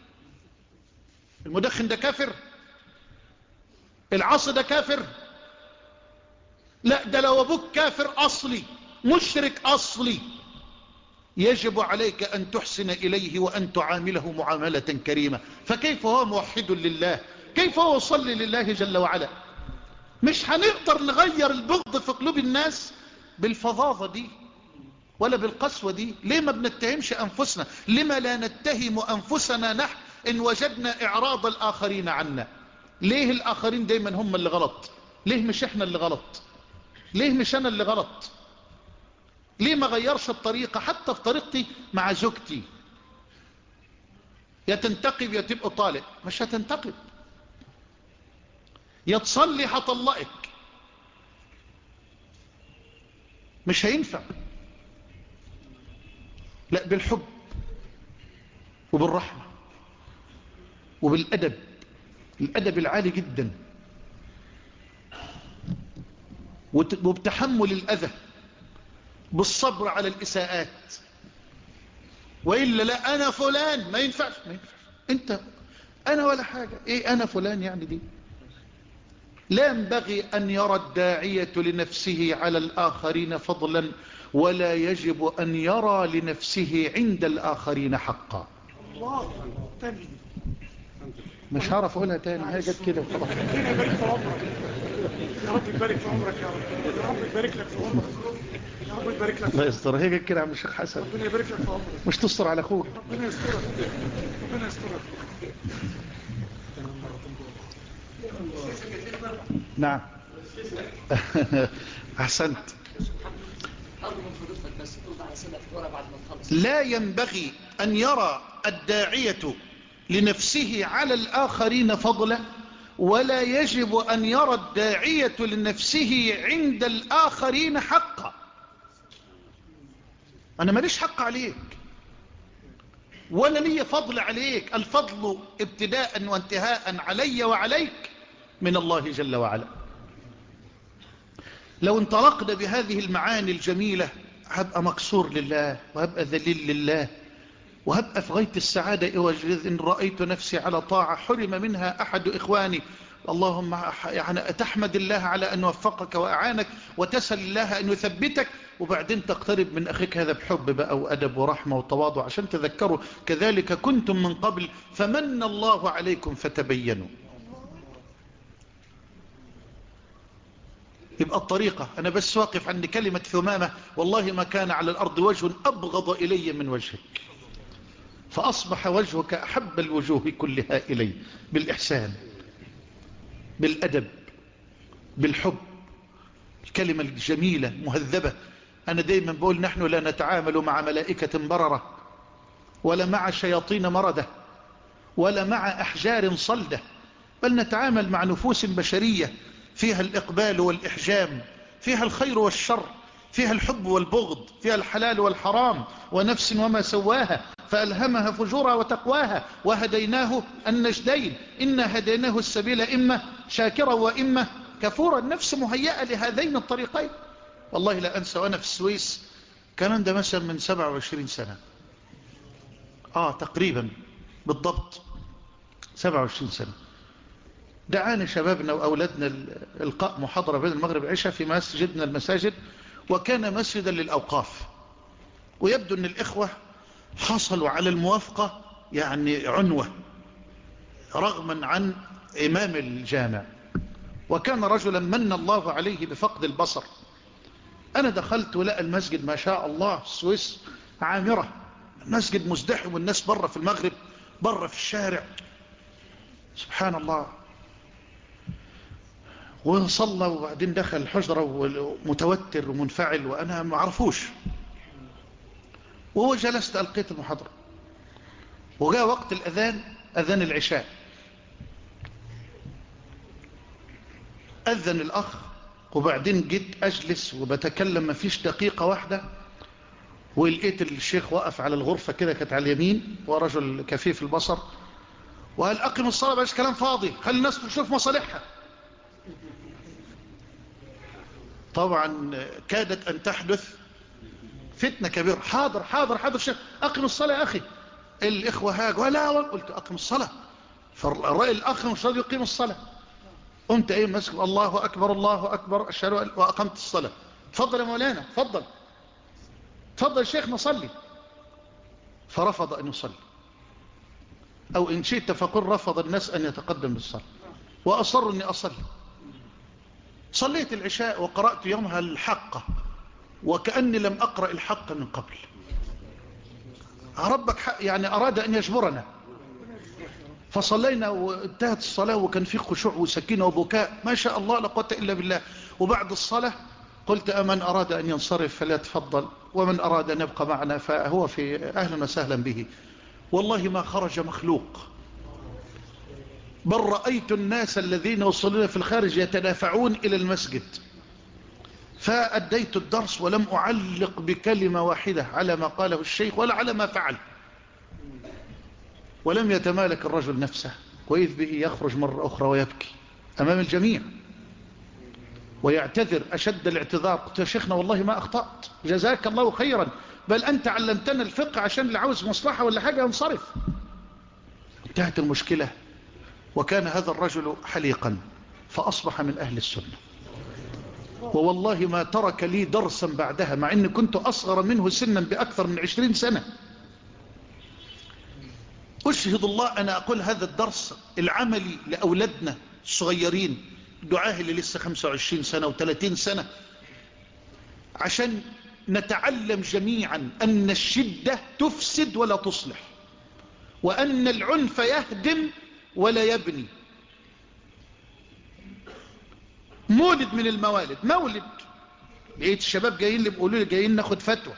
المدخن ده كافر؟ العصي ده كافر؟ لا، ده لو ابوك كافر اصلي مشرك اصلي يجب عليك ان تحسن اليه وان تعامله معاملة كريمة. فكيف هو موحد لله؟ كيف هو يصلي لله جل وعلا؟ مش هنقدر نغير البغض في قلوب الناس بالفظاظة دي ولا بالقسوة دي. ليه ما بنتهمش انفسنا؟ لما لا نتهم انفسنا نحن ان وجدنا اعراض الاخرين عنا؟ ليه الاخرين دايما هم اللي غلط؟ ليه مش احنا اللي غلط؟ ليه مش انا اللي غلط؟ ليه ما غيرش الطريقة؟ حتى في طريقتي مع زوجتي، يا تنتقب يا تبقى طالق. مش هتنتقب، يا تصلي هطلقك، مش هينفع. لا، بالحب وبالرحمة وبالأدب، الأدب العالي جدا، وبتحمل الأذى، بالصبر على الإساءات. وإلا لا أنا فلان ما ينفعش. ما ينفعش أنت أنا ولا حاجة. إيه أنا فلان يعني دي؟ لا ينبغي أن يرى الداعية لنفسه على الآخرين فضلا، ولا يجب أن يرى لنفسه عند الآخرين حقا. مش هعرف أقولها تاني، هي جت كده وخلاص. ربنا يبارك في عمرك يا رب، يبارك في عمرك يا رب، يا رب يبارك لك في عمرك، يا رب يبارك لك. الله يستر، هي جت كده يا عم الشيخ حسن. ربنا يبارك لك في عمرك. مش تستر على أخوك. ربنا يسترك، ربنا يسترك. نعم. أحسنت. لا ينبغي أن يرى الداعية لنفسه على الآخرين فضلا، ولا يجب أن يرى الداعية لنفسه عند الآخرين حقا. أنا ماليش حق عليك ولا لي فضل عليك. الفضل ابتداء وانتهاء علي وعليك من الله جل وعلا. لو انطلقنا بهذه المعاني الجميلة هبقى مكسور لله، وهبقى ذليل لله، وهبقى في غاية السعادة إن رأيت نفسي على طاعة حرم منها أحد إخواني. اللهم يعني تحمد الله على أن وفقك وأعانك، وتسأل الله أن يثبتك، وبعدين تقترب من أخيك هذا بحب بقى وأدب ورحمة وتواضع، عشان تذكروا كذلك كنتم من قبل فمن الله عليكم فتبينوا. يبقى الطريقة، أنا بس واقف عند كلمة ثمامة، والله ما كان على الأرض وجه أبغض إلي من وجهك، فأصبح وجهك أحب الوجوه كلها إلي. بالإحسان، بالأدب، بالحب، الكلمة الجميلة مهذبة. أنا دايما بقول نحن لا نتعامل مع ملائكة بررة، ولا مع شياطين مردة، ولا مع أحجار صلدة، بل نتعامل مع نفوس بشرية فيها الإقبال والإحجام، فيها الخير والشر، فيها الحب والبغض، فيها الحلال والحرام، ونفس وما سواها فألهمها فجورها وتقواها، وهديناه النجدين، إنا هديناه السبيل إما شاكرا وإما كفورا. النفس مهيئة لهذين الطريقين. والله لا أنسى وأنا في السويس، كان ده مثلا من سبعة وعشرين سنة، آه تقريبا بالضبط سبعة وعشرين سنة، دعاني شبابنا وأولادنا إلقاء محاضرة بين المغرب والعشاء في مسجدنا المساجد، وكان مسجدا للأوقاف. ويبدو أن الإخوة حصلوا على الموافقة يعني عنوة رغما عن إمام الجامع، وكان رجلا من الله عليه بفقد البصر. أنا دخلت ولقى المسجد ما شاء الله في السويس عامرة، المسجد مزدحم والناس برا في المغرب، برا في الشارع، سبحان الله. وصلى وبعدين دخل الحجرة متوتر ومنفعل، وأنا ما عرفوش. وهو جلست ألقيت المحاضرة، وجاء وقت الأذان، أذان العشاء، أذن الأخ، وبعدين جيت أجلس وبتكلم ما فيش دقيقة واحدة، ولقيت الشيخ وقف على الغرفة كده، كانت على اليمين، ورجل كفيف البصر، وقال أقم الصلاة، بلاش كلام فاضي، خلي الناس تشوف مصالحها. طبعا كادت أن تحدث فتنة كبيرة. حاضر حاضر حاضر شيخ، أقم الصلاة يا أخي، الإخوة هاجوا لا، قلت أقم الصلاة، فالرأي الآخر مش راضي يقيم الصلاة. قمت أيه مسك الله أكبر الله أكبر أشهد أن، وأقمت الصلاة. تفضل يا مولانا، تفضل تفضل يا شيخ نصلي. فرفض أن يصلي، أو إن شئت فقل رفض الناس أن يتقدم بالصلاة، وأصر أني أصلي. صليت العشاء وقرأت يومها الحق وكأني لم أقرأ الحق من قبل. ربك يعني أراد أن يجبرنا، فصلينا وانتهت الصلاة وكان في خشوع وسكينة وبكاء ما شاء الله لا قوة إلا بالله. وبعد الصلاة قلت أمن أراد أن ينصرف فليتفضل، ومن أراد أن يبقى معنا فهو في أهلا وسهلا به. والله ما خرج مخلوق، بل رأيت الناس الذين يصلون في الخارج يتدافعون إلى المسجد. فأديت الدرس ولم أعلق بكلمة واحدة على ما قاله الشيخ ولا على ما فعل. ولم يتمالك الرجل نفسه، وإذ به يخرج مرة أخرى ويبكي أمام الجميع ويعتذر أشد الاعتذار. قلت يا شيخنا والله ما أخطأت، جزاك الله خيرا، بل أنت علمتنا الفقه عشان اللي عاوز مصلحة ولا حاجة ينصرف. انتهت المشكلة، وكان هذا الرجل حليقا فأصبح من أهل السنة. ووالله ما ترك لي درسا بعدها، مع أني كنت أصغر منه سنا بأكثر من عشرين سنة. أشهد الله أنا أقول هذا الدرس العملي لأولادنا الصغيرين، دعاه اللي لسه خمسة وعشرين سنة وثلاثين سنة، عشان نتعلم جميعا أن الشدة تفسد ولا تصلح، وأن العنف يهدم ولا يبني. مولد من الموالد، مولد لقيت الشباب جايين اللي بيقولوا لي جايين ناخد فتوى.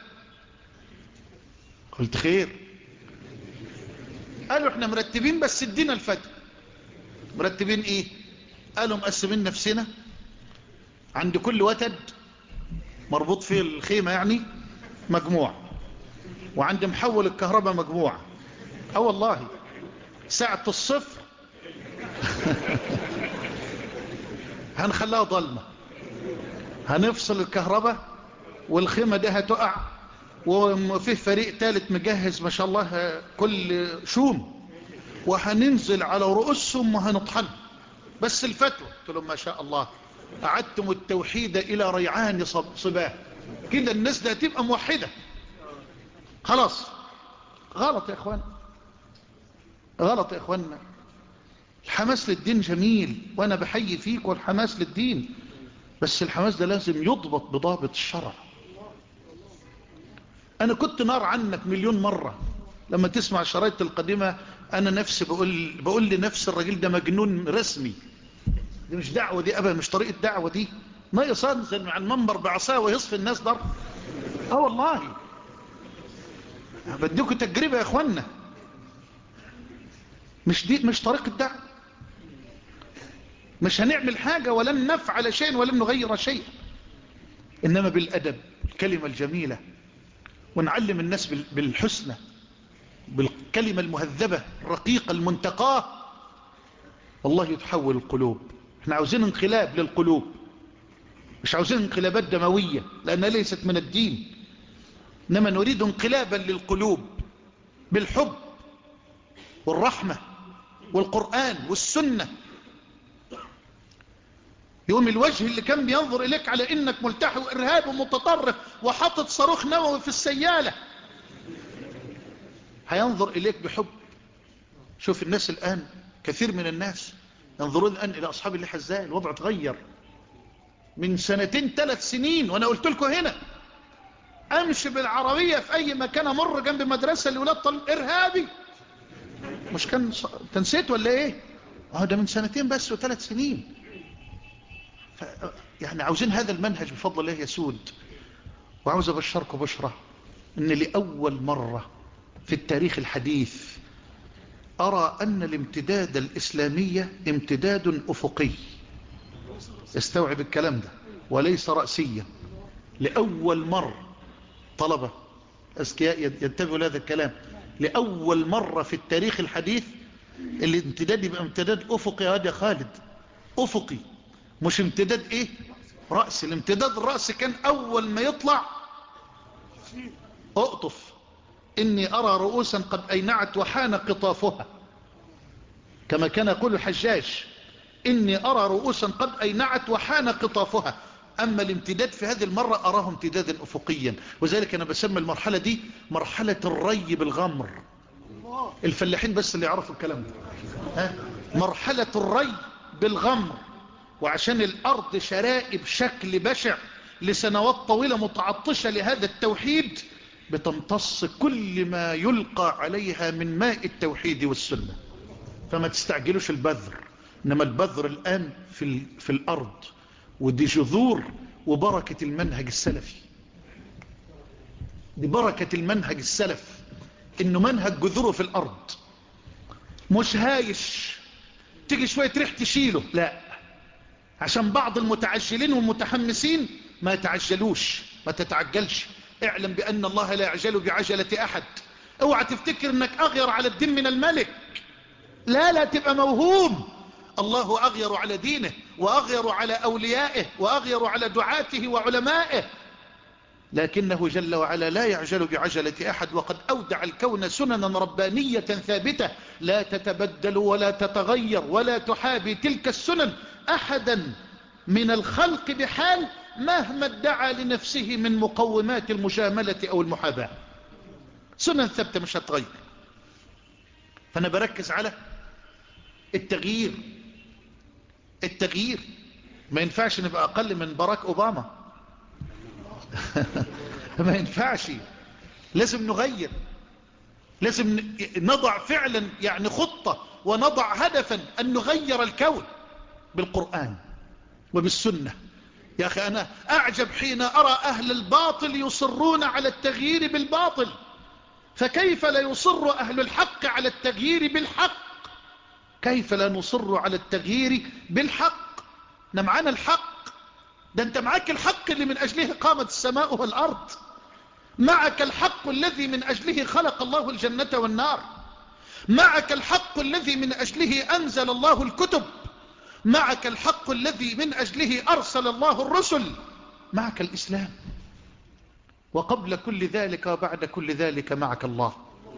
قلت خير. قالوا احنا مرتبين بس ادينا الفتوى. مرتبين ايه؟ قالوا مقسمين نفسنا، عند كل وتد مربوط فيه الخيمة يعني مجموعة، وعند محول الكهرباء مجموعة. اه والله ساعة الصفر هنخليها ضلمة، هنفصل الكهرباء والخيمة دي هتقع، وفيه فريق ثالث مجهز ما شاء الله كل شوم، وهننزل على رؤوسهم وهنطحن. بس الفتوى قلت لهم ما شاء الله أعدتم التوحيد إلى ريعان صباه، كده الناس ده هتبقى موحدة خلاص. غلط يا إخوان، غلط يا إخواننا. الحماس للدين جميل وأنا بحيي فيك والحماس للدين، بس الحماس ده لازم يضبط بضابط الشرع. أنا كنت نار عنك مليون مرة لما تسمع الشرايط القديمة. أنا نفسي بقول, بقول لنفس الراجل ده مجنون رسمي، دي مش دعوة دي أبدا، مش طريقة دعوة دي. ما يصنزل مع المنبر بعصاه ويصفي الناس ضرب. اه والله بديكوا تجربة يا اخوانا، مش دي مش طريقة دعوة. مش هنعمل حاجة ولن نفعل شيء ولن نغير شيء، إنما بالأدب، الكلمة الجميلة، ونعلم الناس بالحسنى، بالكلمة المهذبة الرقيقة المنتقاة. والله يتحول القلوب. احنا عاوزين انقلاب للقلوب، مش عاوزين انقلابات دموية لأنها ليست من الدين، إنما نريد انقلابا للقلوب بالحب والرحمة والقرآن والسنة. يوم الوجه اللي كان بينظر إليك على إنك ملتحي وإرهاب ومتطرف وحطت صاروخ نووي في السيالة هينظر إليك بحب. شوف الناس الآن، كثير من الناس ينظرون الآن إلى أصحاب اللحى ازاي. الوضع تغير من سنتين ثلاث سنين، وأنا قلت لكم هنا أمشي بالعربية في أي مكان أمر جنب مدرسة لأولاد طالب إرهابي، مش كان تنسيت ولا إيه؟ اه ده من سنتين بس وثلاث سنين. ف... يعني عاوزين هذا المنهج بفضل الله يسود. وعاوز أبشركم بشرة إن لأول مرة في التاريخ الحديث أرى أن الامتداد الإسلامية امتداد أفقي. استوعب الكلام ده، وليس رأسيا. لأول مرة طلبة أذكياء ينتبهوا لهذا الكلام، لأول مرة في التاريخ الحديث الامتداد يبقى امتداد أفقي. هذا خالد أفقي، مش امتداد إيه رأسي. الامتداد الرأسي كان أول ما يطلع أقطف، إني أرى رؤوسا قد أينعت وحان قطافها، كما كان يقول الحجاج إني أرى رؤوسا قد أينعت وحان قطافها. أما الامتداد في هذه المرة أراه امتدادا أفقيا، وذلك أنا بسمي المرحلة دي مرحلة الري بالغمر. الفلاحين بس اللي يعرفوا الكلام ده، ها؟ مرحلة الري بالغمر. وعشان الأرض شرائب شكل بشع لسنوات طويلة متعطشة لهذا التوحيد، بتمتص كل ما يلقى عليها من ماء التوحيد والسنة. فما تستعجلوش البذر، إنما البذر الآن في, في الأرض، ودي جذور وبركة المنهج السلفي. دي بركة المنهج السلف، إنه منهج جذوره في الأرض، مش هايش تيجي شوية ريح تشيله، لا، عشان بعض المتعجلين والمتحمسين ما يتعجلوش. ما تتعجلش، اعلم بأن الله لا يعجل بعجلة أحد. اوعى تفتكر انك اغير على الدين من الملك، لا لا تبقى موهوم. الله اغير على دينه، واغير على اوليائه، واغير على دعاته وعلمائه، لكنه جل وعلا لا يعجل بعجلة أحد. وقد أودع الكون سننا ربانية ثابتة لا تتبدل ولا تتغير ولا تحابي تلك السنن أحدا من الخلق بحال، مهما ادعى لنفسه من مقومات المجاملة أو المحاباة. سنن ثابتة مش هتغير. فأنا بركز على التغيير. التغيير ما ينفعش نبقى أقل من باراك أوباما ما ينفعش، لازم نغير، لازم نضع فعلا يعني خطة ونضع هدفا أن نغير الكون بالقرآن وبالسنة. يا أخي أنا أعجب حين أرى أهل الباطل يصرون على التغيير بالباطل، فكيف لا يصر أهل الحق على التغيير بالحق؟ كيف لا نصر على التغيير بالحق؟ نمعنا الحق، ده انت معك الحق اللي من أجله قامت السماء والأرض، معك الحق الذي من أجله خلق الله الجنة والنار، معك الحق الذي من أجله أنزل الله الكتب، معك الحق الذي من أجله أرسل الله الرسل، معك الإسلام. وقبل كل ذلك وبعد كل ذلك معك الله.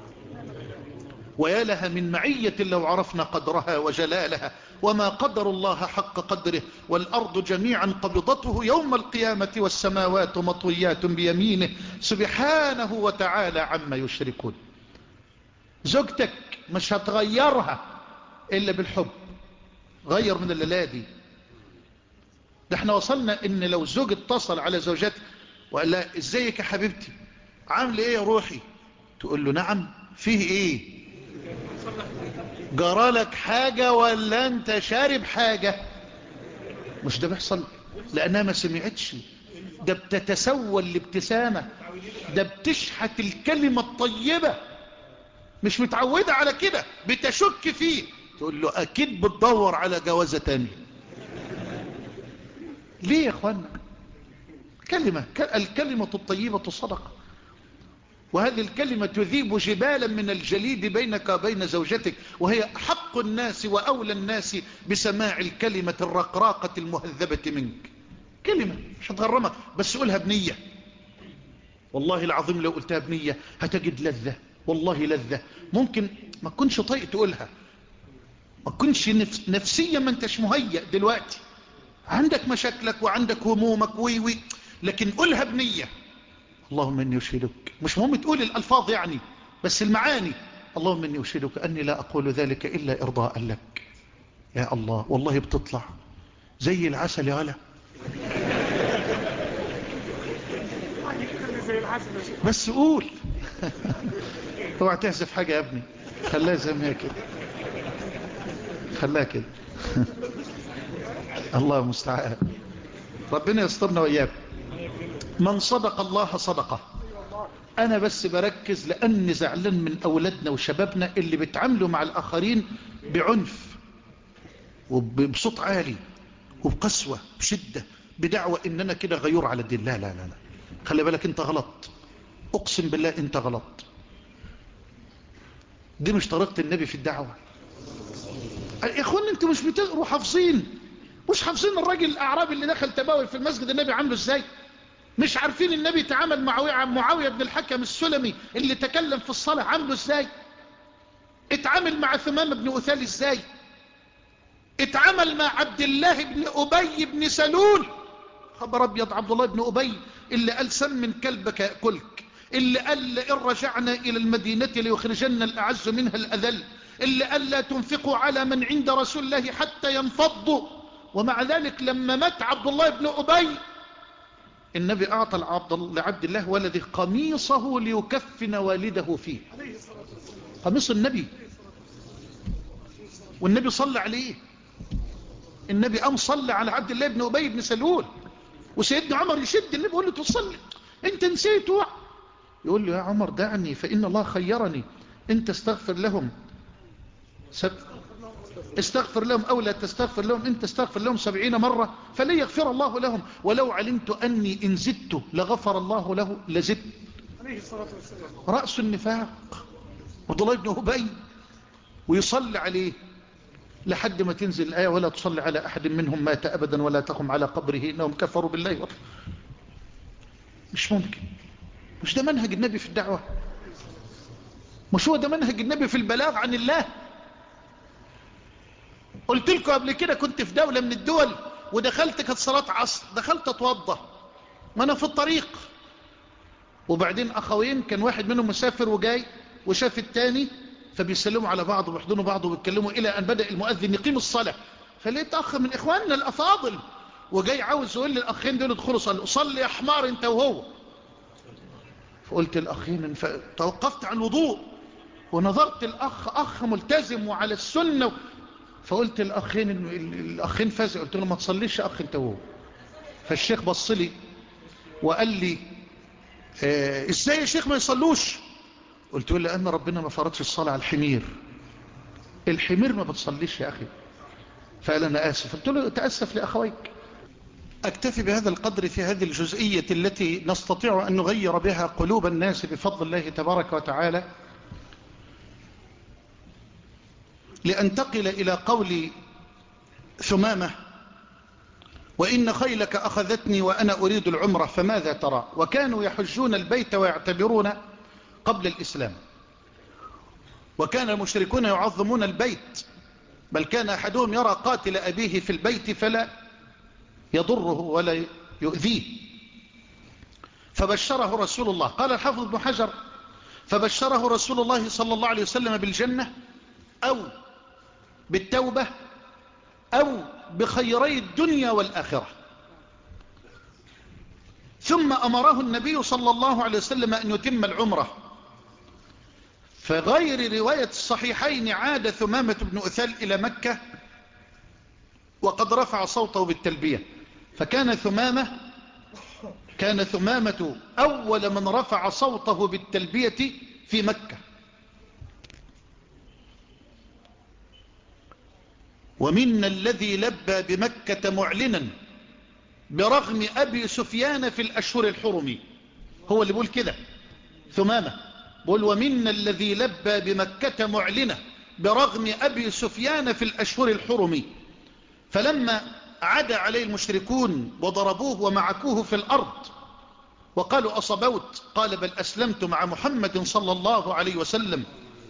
ويا لها من معية لو عرفنا قدرها وجلالها، وما قدر الله حق قدره، والأرض جميعا قبضته يوم القيامة والسماوات مطويات بيمينه سبحانه وتعالى عما يشركون. زوجتك مش هتغيرها إلا بالحب. غير من الليلة دي. ده احنا وصلنا ان لو زوج اتصل على زوجته وقال لها ازيك يا حبيبتي، عامل ايه يا روحي، تقول له نعم، فيه ايه، جرالك حاجة ولا انت شارب حاجة؟ مش ده بيحصل؟ لانها ما سمعتش، ده بتتسول الابتسامة، ده بتشحت الكلمة الطيبة، مش متعودة على كده، بتشك فيه، تقول له اكيد بتدور على جوازة تانية. ليه يا اخوانا؟ كلمة، الكلمة الطيبة صدقة، وهذه الكلمة تذيب جبالا من الجليد بينك وبين زوجتك، وهي حق الناس وأولى الناس بسماع الكلمة الرقراقة المهذبة منك. كلمة مش هتغرمك، بس قولها بنية. والله العظيم لو قلتها بنية هتجد لذة، والله لذة. ممكن ما تكونش طايق تقولها، ما تكونش نفسيا ما انتش مهيأ دلوقتي، عندك مشاكلك وعندك همومك وي وي، لكن قولها بنية. اللهم اني اشهدك، مش مهم تقول الالفاظ يعني، بس المعاني. اللهم اني اشهدك اني لا اقول ذلك الا ارضاء لك. يا الله، والله بتطلع زي العسل يا غلا. بس قول اوعى تحذف حاجة يا ابني، خلاها زي ما هي كده، خلاها كده الله المستعان. ربنا يسترنا وإياكم. من صدق الله صدقه. أنا بس بركز لأني زعلان من أولادنا وشبابنا اللي بيتعاملوا مع الآخرين بعنف وبصوت عالي وبقسوة بشدة بدعوة إننا كده غيور على الدين. لا لا لا لا، خلي بالك أنت غلط، أقسم بالله أنت غلط. دي مش طريقة النبي في الدعوة. يا أخوان أنتوا مش بتقروا حافظين، مش حافظين الراجل الأعرابي اللي دخل تباول في المسجد النبي عامله إزاي؟ مش عارفين النبي تعامل مع معاوية بن الحكم السلمي اللي تكلم في الصلاة عامله ازاي؟ اتعامل مع ثمامة بن أثال ازاي؟ اتعامل مع عبد الله بن أبي بن سلول، خبر ابيض، عبد الله بن أبي اللي قال سمن كلبك يأكلك، اللي قال إن رجعنا إلى المدينة ليخرجن الأعز منها الأذل، اللي قال لا تنفقوا على من عند رسول الله حتى ينفضوا. ومع ذلك لما مات عبد الله بن أبي النبي أعطى لعبد الله ولده قميصه ليكفن والده فيه، قميص النبي، والنبي صلى عليه. النبي قام صلى على عبد الله بن أبي بن سلول، وسيدنا عمر يشد النبي يقول له تصلي انت نسيت. يقول له يا عمر دعني فإن الله خيرني، انت استغفر لهم استغفر لهم أو لا تستغفر لهم، انت استغفر لهم سبعين مرة فلن يغفر الله لهم، ولو علمت أني إن زدت لغفر الله له لزدت. رأس النفاق عبد الله بن أبي، ويصلي عليه لحد ما تنزل الآية ولا تصلي على أحد منهم مات أبدا ولا تقم على قبره إنهم كفروا بالله. مش ممكن. مش ده منهج النبي في الدعوة؟ مش هو ده منهج النبي في البلاغ عن الله؟ قلت لكم قبل كده كنت في دولة من الدول ودخلت كانت صلاة عصر، دخلت اتوضى وانا في الطريق، وبعدين اخوين كان واحد منهم مسافر وجاي وشاف التاني فبيسلموا على بعض وبيحضنوا بعض وبيتكلموا الى ان بدأ المؤذن يقيم الصلاة. فلقيت اخ من اخواننا الافاضل وجاي عاوز يقول للاخين دول ادخلوا صلوا، صلي يا حمار انت وهو. فقلت الاخين، توقفت عن الوضوء ونظرت الاخ اخ ملتزم وعلى السنة، فقلت الاخين الاخين فازع، قلت له ما تصليش يا اخ انت وهو. فالشيخ بص لي وقال لي اه ازاي يا شيخ ما يصلوش؟ قلت له لان ربنا ما فرضش الصلاة على الحمير، الحمير ما بتصليش يا اخي. فقال انا اسف. قلت له تأسف لاخويك. اكتفي بهذا القدر في هذه الجزئية التي نستطيع ان نغير بها قلوب الناس بفضل الله تبارك وتعالى، لأنتقل إلى قول ثمامة: وإن خيلك أخذتني وأنا أريد العمرة فماذا ترى؟ وكانوا يحجون البيت ويعتبرون قبل الإسلام، وكان المشركون يعظمون البيت، بل كان أحدهم يرى قاتل أبيه في البيت فلا يضره ولا يؤذيه. فبشره رسول الله، قال الحافظ ابن حجر: فبشره رسول الله صلى الله عليه وسلم بالجنة أو بالتوبة أو بخيري الدنيا والآخرة. ثم أمره النبي صلى الله عليه وسلم أن يتم العمرة. فغير رواية الصحيحين عاد ثمامة بن أثال إلى مكة وقد رفع صوته بالتلبية، فكان ثمامة كان ثمامة أول من رفع صوته بالتلبية في مكة. ومنا الذي لبى بمكة معلنا برغم أبي سفيان في الأشهر الحرم. هو اللي بيقول كده ثمامة، بيقول ومنا الذي لبى بمكة معلنا برغم أبي سفيان في الأشهر الحرم. فلما عاد عليه المشركون وضربوه ومعكوه في الأرض وقالوا أصبوت، قال بل أسلمت مع محمد صلى الله عليه وسلم.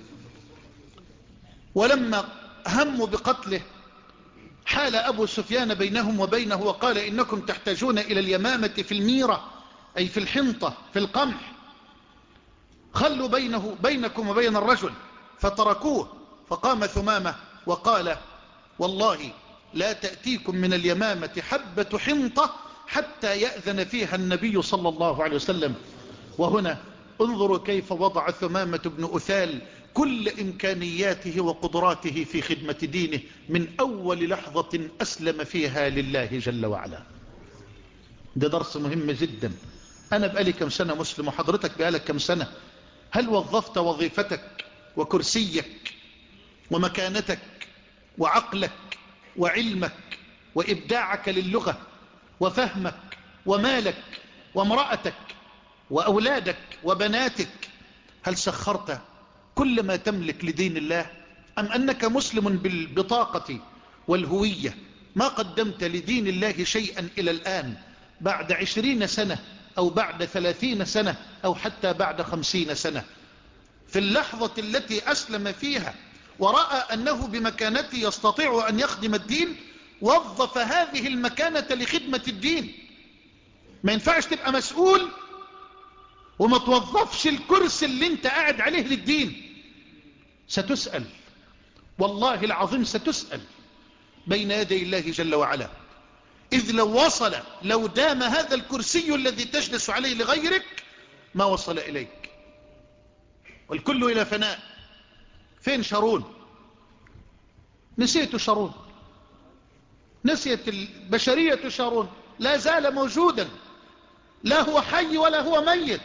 ولما هموا بقتله حال أبو سفيان بينهم وبينه وقال إنكم تحتاجون إلى اليمامة في الميرة، أي في الحنطة في القمح، خلوا بينه بينكم وبين الرجل، فتركوه. فقام ثمامة وقال والله لا تأتيكم من اليمامة حبة حنطة حتى يأذن فيها النبي صلى الله عليه وسلم. وهنا انظروا كيف وضع ثمامة بن أثال كل إمكانياته وقدراته في خدمة دينه من أول لحظة أسلم فيها لله جل وعلا. ده درس مهم جدا. أنا بقالي كم سنة مسلم وحضرتك بقالك كم سنة؟ هل وظفت وظيفتك وكرسيك ومكانتك وعقلك وعلمك وإبداعك للغة وفهمك ومالك وامرأتك وأولادك وبناتك، هل سخرت كل ما تملك لدين الله؟ أم أنك مسلم بالبطاقة والهوية ما قدمت لدين الله شيئا إلى الآن بعد عشرين سنة أو بعد ثلاثين سنة أو حتى بعد خمسين سنة. في اللحظة التي أسلم فيها ورأى أنه بمكانته يستطيع أن يخدم الدين وظف هذه المكانة لخدمة الدين. ما ينفعش تبقى مسؤول وما توظفش الكرسي اللي انت قاعد عليه للدين. ستسأل، والله العظيم ستسأل بين يدي الله جل وعلا. إذ لو وصل لو دام هذا الكرسي الذي تجلس عليه لغيرك ما وصل إليك. والكل إلى فناء. فين شارون؟ نسيت شارون، نسيت البشرية شارون، لا زال موجودا، لا هو حي ولا هو ميت.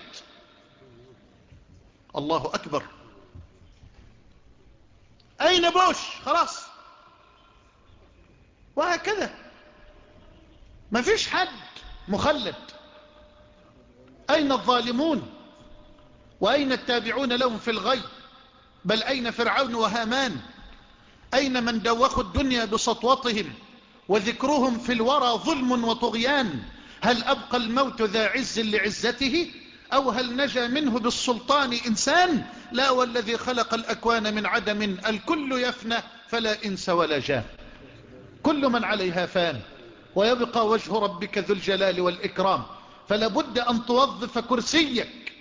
الله أكبر. أين بوش؟ خلاص. وهكذا ما فيش حد مخلد. أين الظالمون؟ وأين التابعون لهم في الغي؟ بل أين فرعون وهامان؟ أين من دوخوا الدنيا بسطوتهم وذكرهم في الورى ظلم وطغيان؟ هل أبقى الموت ذا عز لعزته أو هل نجا منه بالسلطان إنسان؟ لا، والذي خلق الأكوان من عدم الكل يفنى فلا إنس ولا جان. كل من عليها فان ويبقى وجه ربك ذو الجلال والإكرام. فلا بد أن توظف كرسيك.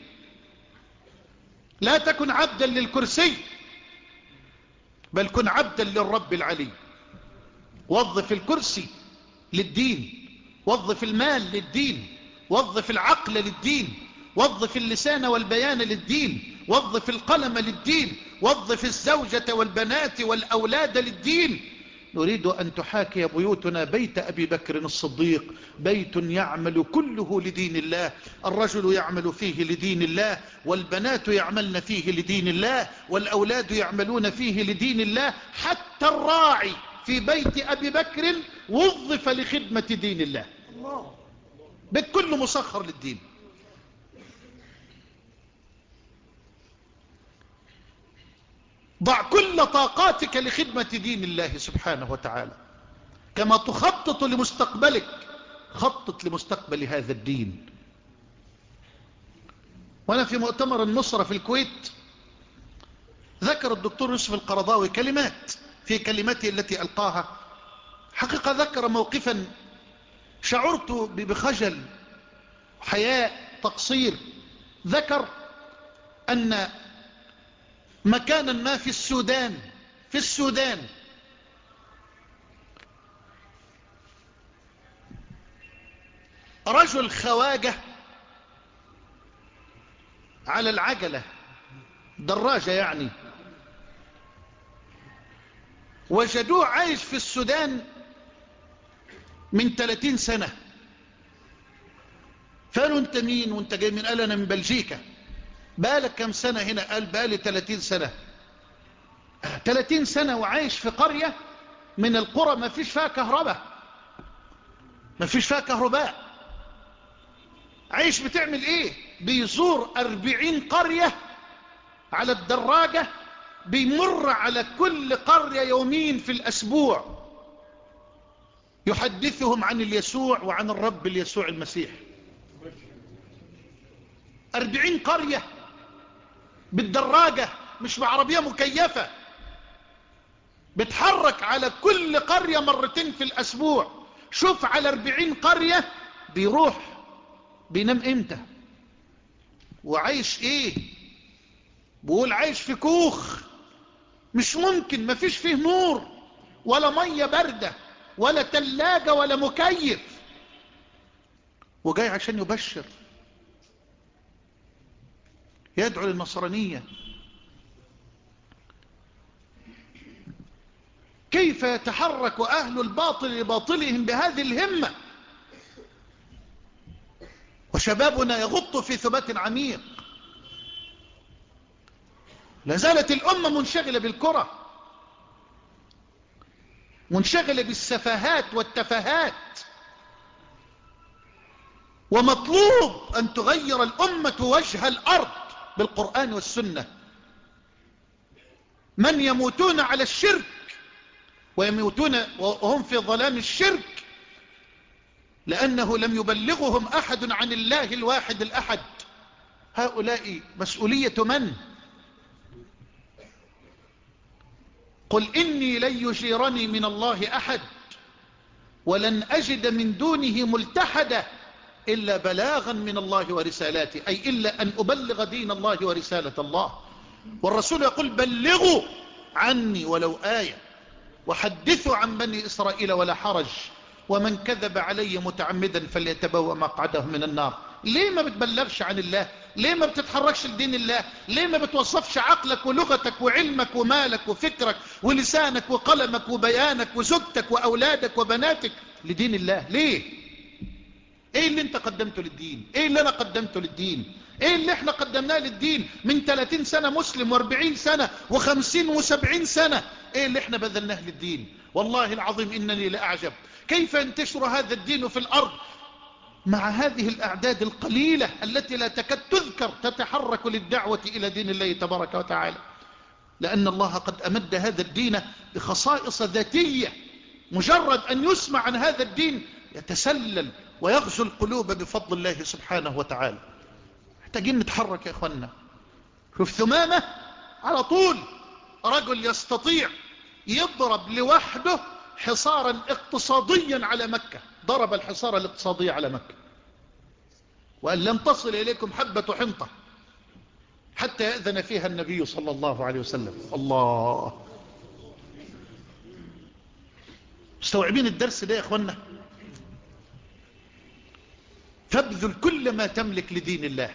لا تكن عبدا للكرسي بل كن عبدا للرب العلي. وظف الكرسي للدين، وظف المال للدين، وظف العقل للدين، وظف اللسان والبيان للدين، وظف القلم للدين، وظف الزوجة والبنات والأولاد للدين. نريد أن تحاكي بيوتنا بيت أبي بكر الصديق، بيت يعمل كله لدين الله. الرجل يعمل فيه لدين الله، والبنات يعملن فيه لدين الله، والأولاد يعملون فيه لدين الله. حتى الراعي في بيت أبي بكر وظف لخدمة دين الله. بيت كله مسخر للدين. ضع كل طاقاتك لخدمة دين الله سبحانه وتعالى. كما تخطط لمستقبلك خطط لمستقبل هذا الدين. وانا في مؤتمر النصرة في الكويت ذكر الدكتور يوسف القرضاوي كلمات في كلمته التي ألقاها. حقيقة ذكر موقفا شعرت بخجل، حياء، تقصير. ذكر أن مكانا ما في السودان في السودان رجل خواجة على العجلة، دراجة يعني، وجدوه عايش في السودان من ثلاثين سنة. فقالوا انت مين وانت جاي من؟ قال انا من بلجيكا. بقالك كم سنة هنا؟ قال بقالي ثلاثين سنة. ثلاثين سنة وعايش في قرية من القرى ما فيش فيها كهرباء، ما فيش فيها كهرباء. عايش بتعمل ايه؟ بيزور أربعين قرية على الدراجة، بيمر على كل قرية يومين في الأسبوع، يحدثهم عن اليسوع وعن الرب اليسوع المسيح. أربعين قرية بالدراجة، مش بعربية مكيفة، بتحرك على كل قرية مرتين في الأسبوع. شوف على أربعين قرية بيروح بينام امتى وعايش ايه. بقول عايش في كوخ مش ممكن، مفيش فيه نور ولا مية باردة ولا تلاجة ولا مكيف، وجاي عشان يبشر، يدعو للنصرانية. كيف يتحرك أهل الباطل لباطلهم بهذه الهمة؟ وشبابنا يغط في ثبات عميق. لازالت الأمة منشغلة بالكرة، منشغلة بالسفاهات والتفاهات. ومطلوب أن تغير الأمة وجه الأرض بالقرآن والسنة. من يموتون على الشرك ويموتون وهم في ظلام الشرك لأنه لم يبلغهم أحد عن الله الواحد الأحد. هؤلاء مسؤولية من؟ قل إني لن يجيرني من الله أحد ولن أجد من دونه ملتحدا إلا بلاغا من الله ورسالاته، أي إلا أن أبلغ دين الله ورسالة الله. والرسول يقول بلغوا عني ولو آية وحدثوا عن بني إسرائيل ولا حرج، ومن كذب علي متعمدا فليتبوأ مقعده من النار. ليه ما بتبلغش عن الله؟ ليه ما بتتحركش لدين الله؟ ليه ما بتوصفش عقلك ولغتك وعلمك ومالك وفكرك ولسانك وقلمك وبيانك وزوجتك وأولادك وبناتك لدين الله؟ ليه؟ ايه اللي انت قدمته للدين؟ ايه اللي انا قدمته للدين؟ ايه اللي احنا قدمناه للدين من ثلاثين سنة مسلم واربعين سنة وخمسين وسبعين سنة؟ ايه اللي احنا بذلناه للدين؟ والله العظيم انني لأعجب كيف ينتشر هذا الدين في الارض مع هذه الاعداد القليلة التي لا تكاد تذكر تتحرك للدعوة الى دين الله تبارك وتعالى، لان الله قد امد هذا الدين بخصائص ذاتية. مجرد ان يسمع عن هذا الدين يتسلل ويغزو القلوب بفضل الله سبحانه وتعالى. محتاجين نتحرك يا اخوانا. شوف ثمامة على طول رجل يستطيع يضرب لوحده حصارا اقتصاديا على مكة، ضرب الحصار الاقتصادي على مكة وأن لن تصل إليكم حبة حنطة حتى يأذن فيها النبي صلى الله عليه وسلم. الله، مستوعبين الدرس ده يا اخوانا؟ فابذل كل ما تملك لدين الله،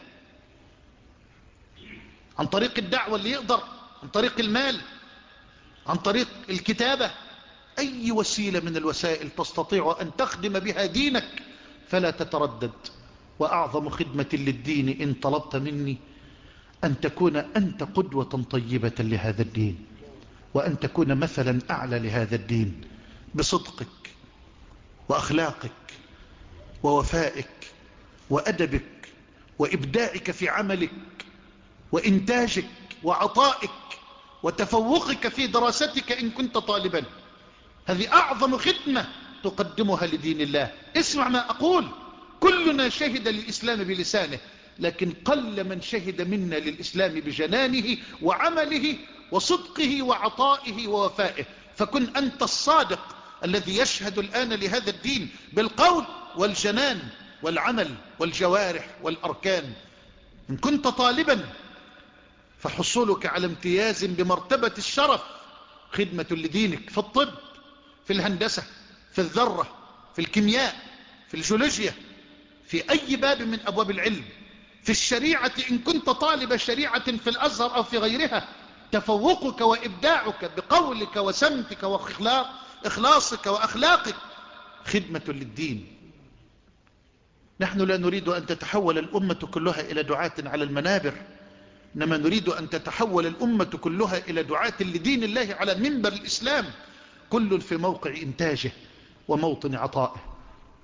عن طريق الدعوة اللي يقدر، عن طريق المال، عن طريق الكتابة، أي وسيلة من الوسائل تستطيع أن تخدم بها دينك فلا تتردد. وأعظم خدمة للدين إن طلبت مني أن تكون أنت قدوة طيبة لهذا الدين، وأن تكون مثلا أعلى لهذا الدين بصدقك وأخلاقك ووفائك وأدبك وإبداعك في عملك وإنتاجك وعطائك وتفوقك في دراستك إن كنت طالبا. هذه أعظم خدمة تقدمها لدين الله. اسمع ما أقول، كلنا شهد للإسلام بلسانه، لكن قل من شهد منا للإسلام بجنانه وعمله وصدقه وعطائه ووفائه. فكن أنت الصادق الذي يشهد الآن لهذا الدين بالقول والجنان والعمل والجوارح والأركان. إن كنت طالبا فحصولك على امتياز بمرتبة الشرف خدمة لدينك في الطب، في الهندسة، في الذرة، في الكيمياء، في الجيولوجيا، في أي باب من أبواب العلم، في الشريعة إن كنت طالب شريعة في الأزهر أو في غيرها. تفوقك وإبداعك بقولك وسمتك وإخلاصك وأخلاقك خدمة للدين. نحن لا نريد أن تتحول الأمة كلها إلى دعاة على المنابر، إنما نريد أن تتحول الأمة كلها إلى دعاة لدين الله على منبر الإسلام، كل في موقع إنتاجه وموطن عطائه.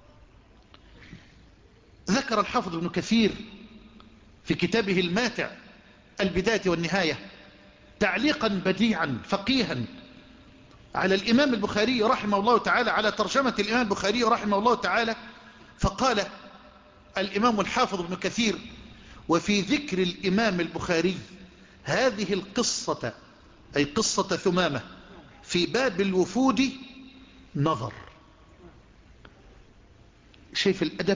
ذكر الحافظ ابن كثير في كتابه الماتع البداية والنهاية تعليقا بديعا فقيها على الإمام البخاري رحمه الله تعالى، على ترجمة الإمام البخاري رحمه الله تعالى، فقال الإمام الحافظ ابن كثير: وفي ذكر الإمام البخاري هذه القصة، أي قصة ثمامة، في باب الوفود نظر. شايف الأدب؟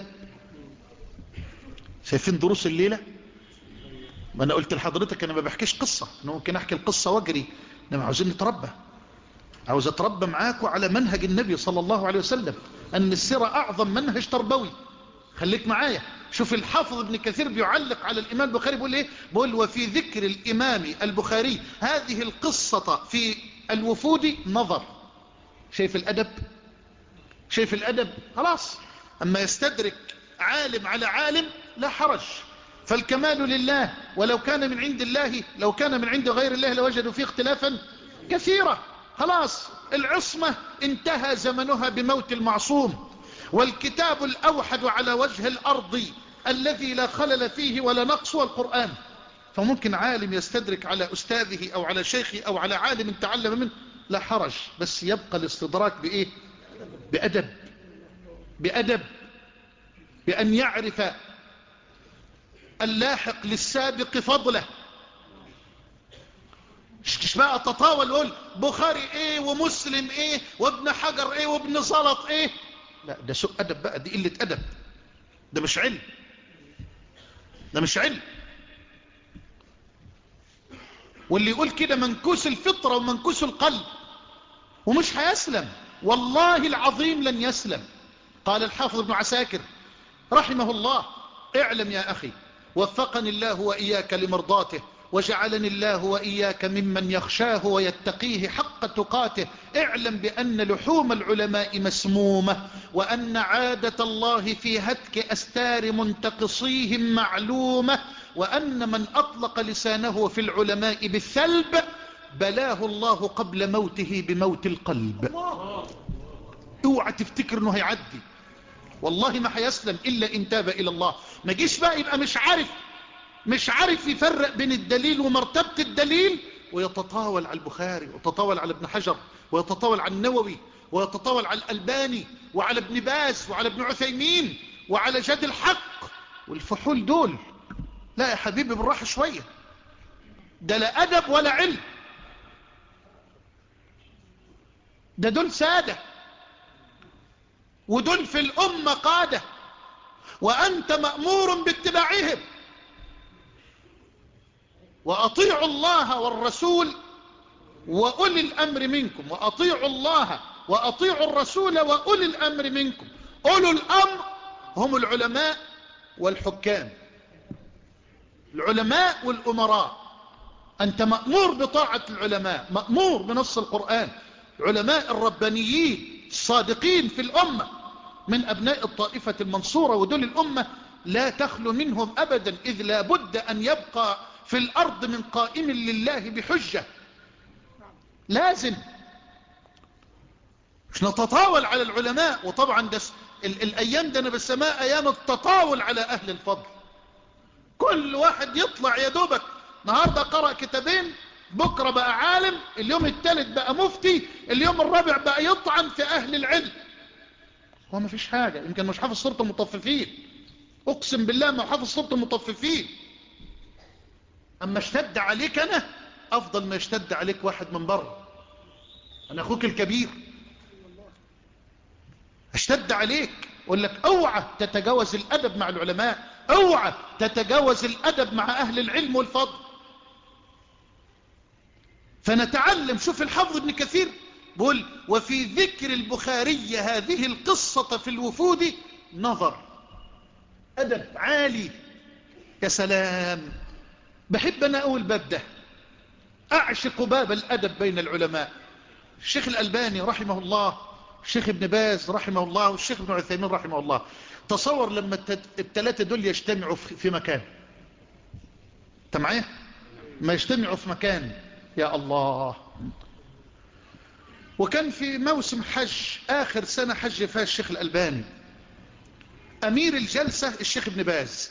شايفين دروس الليلة؟ ما أنا قلت لحضرتك أنا ما بحكيش قصة، أنا ممكن أحكي القصة واجري، إنما عاوزين نتربى، عاوز أتربى معاكم على منهج النبي صلى الله عليه وسلم، أن السيرة أعظم منهج تربوي. خليك معايا. شوف الحافظ ابن كثير بيعلق على الإمام البخاري بيقول إيه؟ بيقول: وفي ذكر الإمام البخاري هذه القصة في الوفود نظر. شايف الأدب؟ شايف الأدب؟ خلاص. أما يستدرك عالم على عالم لا حرج، فالكمال لله، ولو كان من عند الله، لو كان من عند غير الله لوجدوا فيه اختلافا كثيرا. خلاص العصمة انتهى زمنها بموت المعصوم، والكتاب الأوحد على وجه الأرض الذي لا خلل فيه ولا نقص هو القرآن. فممكن عالم يستدرك على أستاذه أو على شيخه أو على عالم تعلم منه، لا حرج، بس يبقى الاستدراك بإيه؟ بأدب، بأدب. بأن يعرف اللاحق للسابق فضله. مش بقى تطاول يقول بخاري ايه ومسلم ايه وابن حجر ايه وابن زلط ايه. لا، ده سوء أدب بقى، دي قلة أدب، ده مش علم، ده مش علم. واللي يقول كده منكوس الفطرة ومنكوس القلب، ومش هيسلم، والله العظيم لن يسلم. قال الحافظ ابن عساكر رحمه الله: اعلم يا أخي وفقني الله وإياك لمرضاته، وجعلني الله وإياك ممن يخشاه ويتقيه حق تقاته. اعلم بأن لحوم العلماء مسمومة، وأن عادة الله في هتك أستار منتقصيهم معلومة، وأن من أطلق لسانه في العلماء بالثلب بلاه الله قبل موته بموت القلب. اوعى تفتكر انه هيعدي، والله ما هيسلم إلا إن تاب إلى الله. ما جيش بقى يبقى مش عارف مش عارف يفرق بين الدليل ومرتبة الدليل، ويتطاول على البخاري ويتطاول على ابن حجر ويتطاول على النووي ويتطاول على الألباني وعلى ابن باز وعلى ابن عثيمين وعلى جاد الحق والفحول دول. لا يا حبيبي، بالراحة شوية، ده لا أدب ولا علم، ده دول سادة، ودول في الأمة قادة، وأنت مأمور باتباعهم. وأطيعوا الله والرسول وأولي الأمر منكم، وأطيعوا الله وأطيعوا الرسول وأولي الأمر منكم. أولو الأمر هم العلماء والحكام، العلماء والأمراء. أنت مأمور بطاعة العلماء، مأمور بنص القرآن. علماء الربانيين الصادقين في الأمة من أبناء الطائفة المنصورة، ودول الأمة لا تخلو منهم أبدا، إذ لا بد أن يبقى في الأرض من قائم لله بحجة. لازم مش نتطاول على العلماء. وطبعا ده ال الأيام ده أنا بسماها أيام التطاول على أهل الفضل. كل واحد يطلع يا دوبك النهارده قرأ كتابين، بكرة بقى عالم، اليوم الثالث بقى مفتي، اليوم الرابع بقى يطعن في أهل العلم. هو ما فيش حاجة، يمكن مش حافظ سورة المطففين، أقسم بالله ما حافظ سورة المطففين. أما اشتد عليك أنا أفضل ما يشتد عليك واحد من بره، أنا أخوك الكبير، اشتد عليك أقول لك اوعى تتجاوز الأدب مع العلماء، اوعى تتجاوز الأدب مع أهل العلم والفضل. فنتعلم. شوف الحافظ ابن كثير بقول: وفي ذكر البخاري هذه القصة في الوفود نظر، أدب عالي. يا سلام، بحب أنا أقول باب ده، أعشق باب الأدب بين العلماء. الشيخ الألباني رحمه الله، الشيخ ابن باز رحمه الله، والشيخ ابن عثيمين رحمه الله. تصور لما الثلاثة دول يجتمعوا في مكان، انت معايا؟ ما يجتمعوا في مكان، يا الله. وكان في موسم حج، آخر سنة حج فيها الشيخ الألباني، أمير الجلسة الشيخ ابن باز.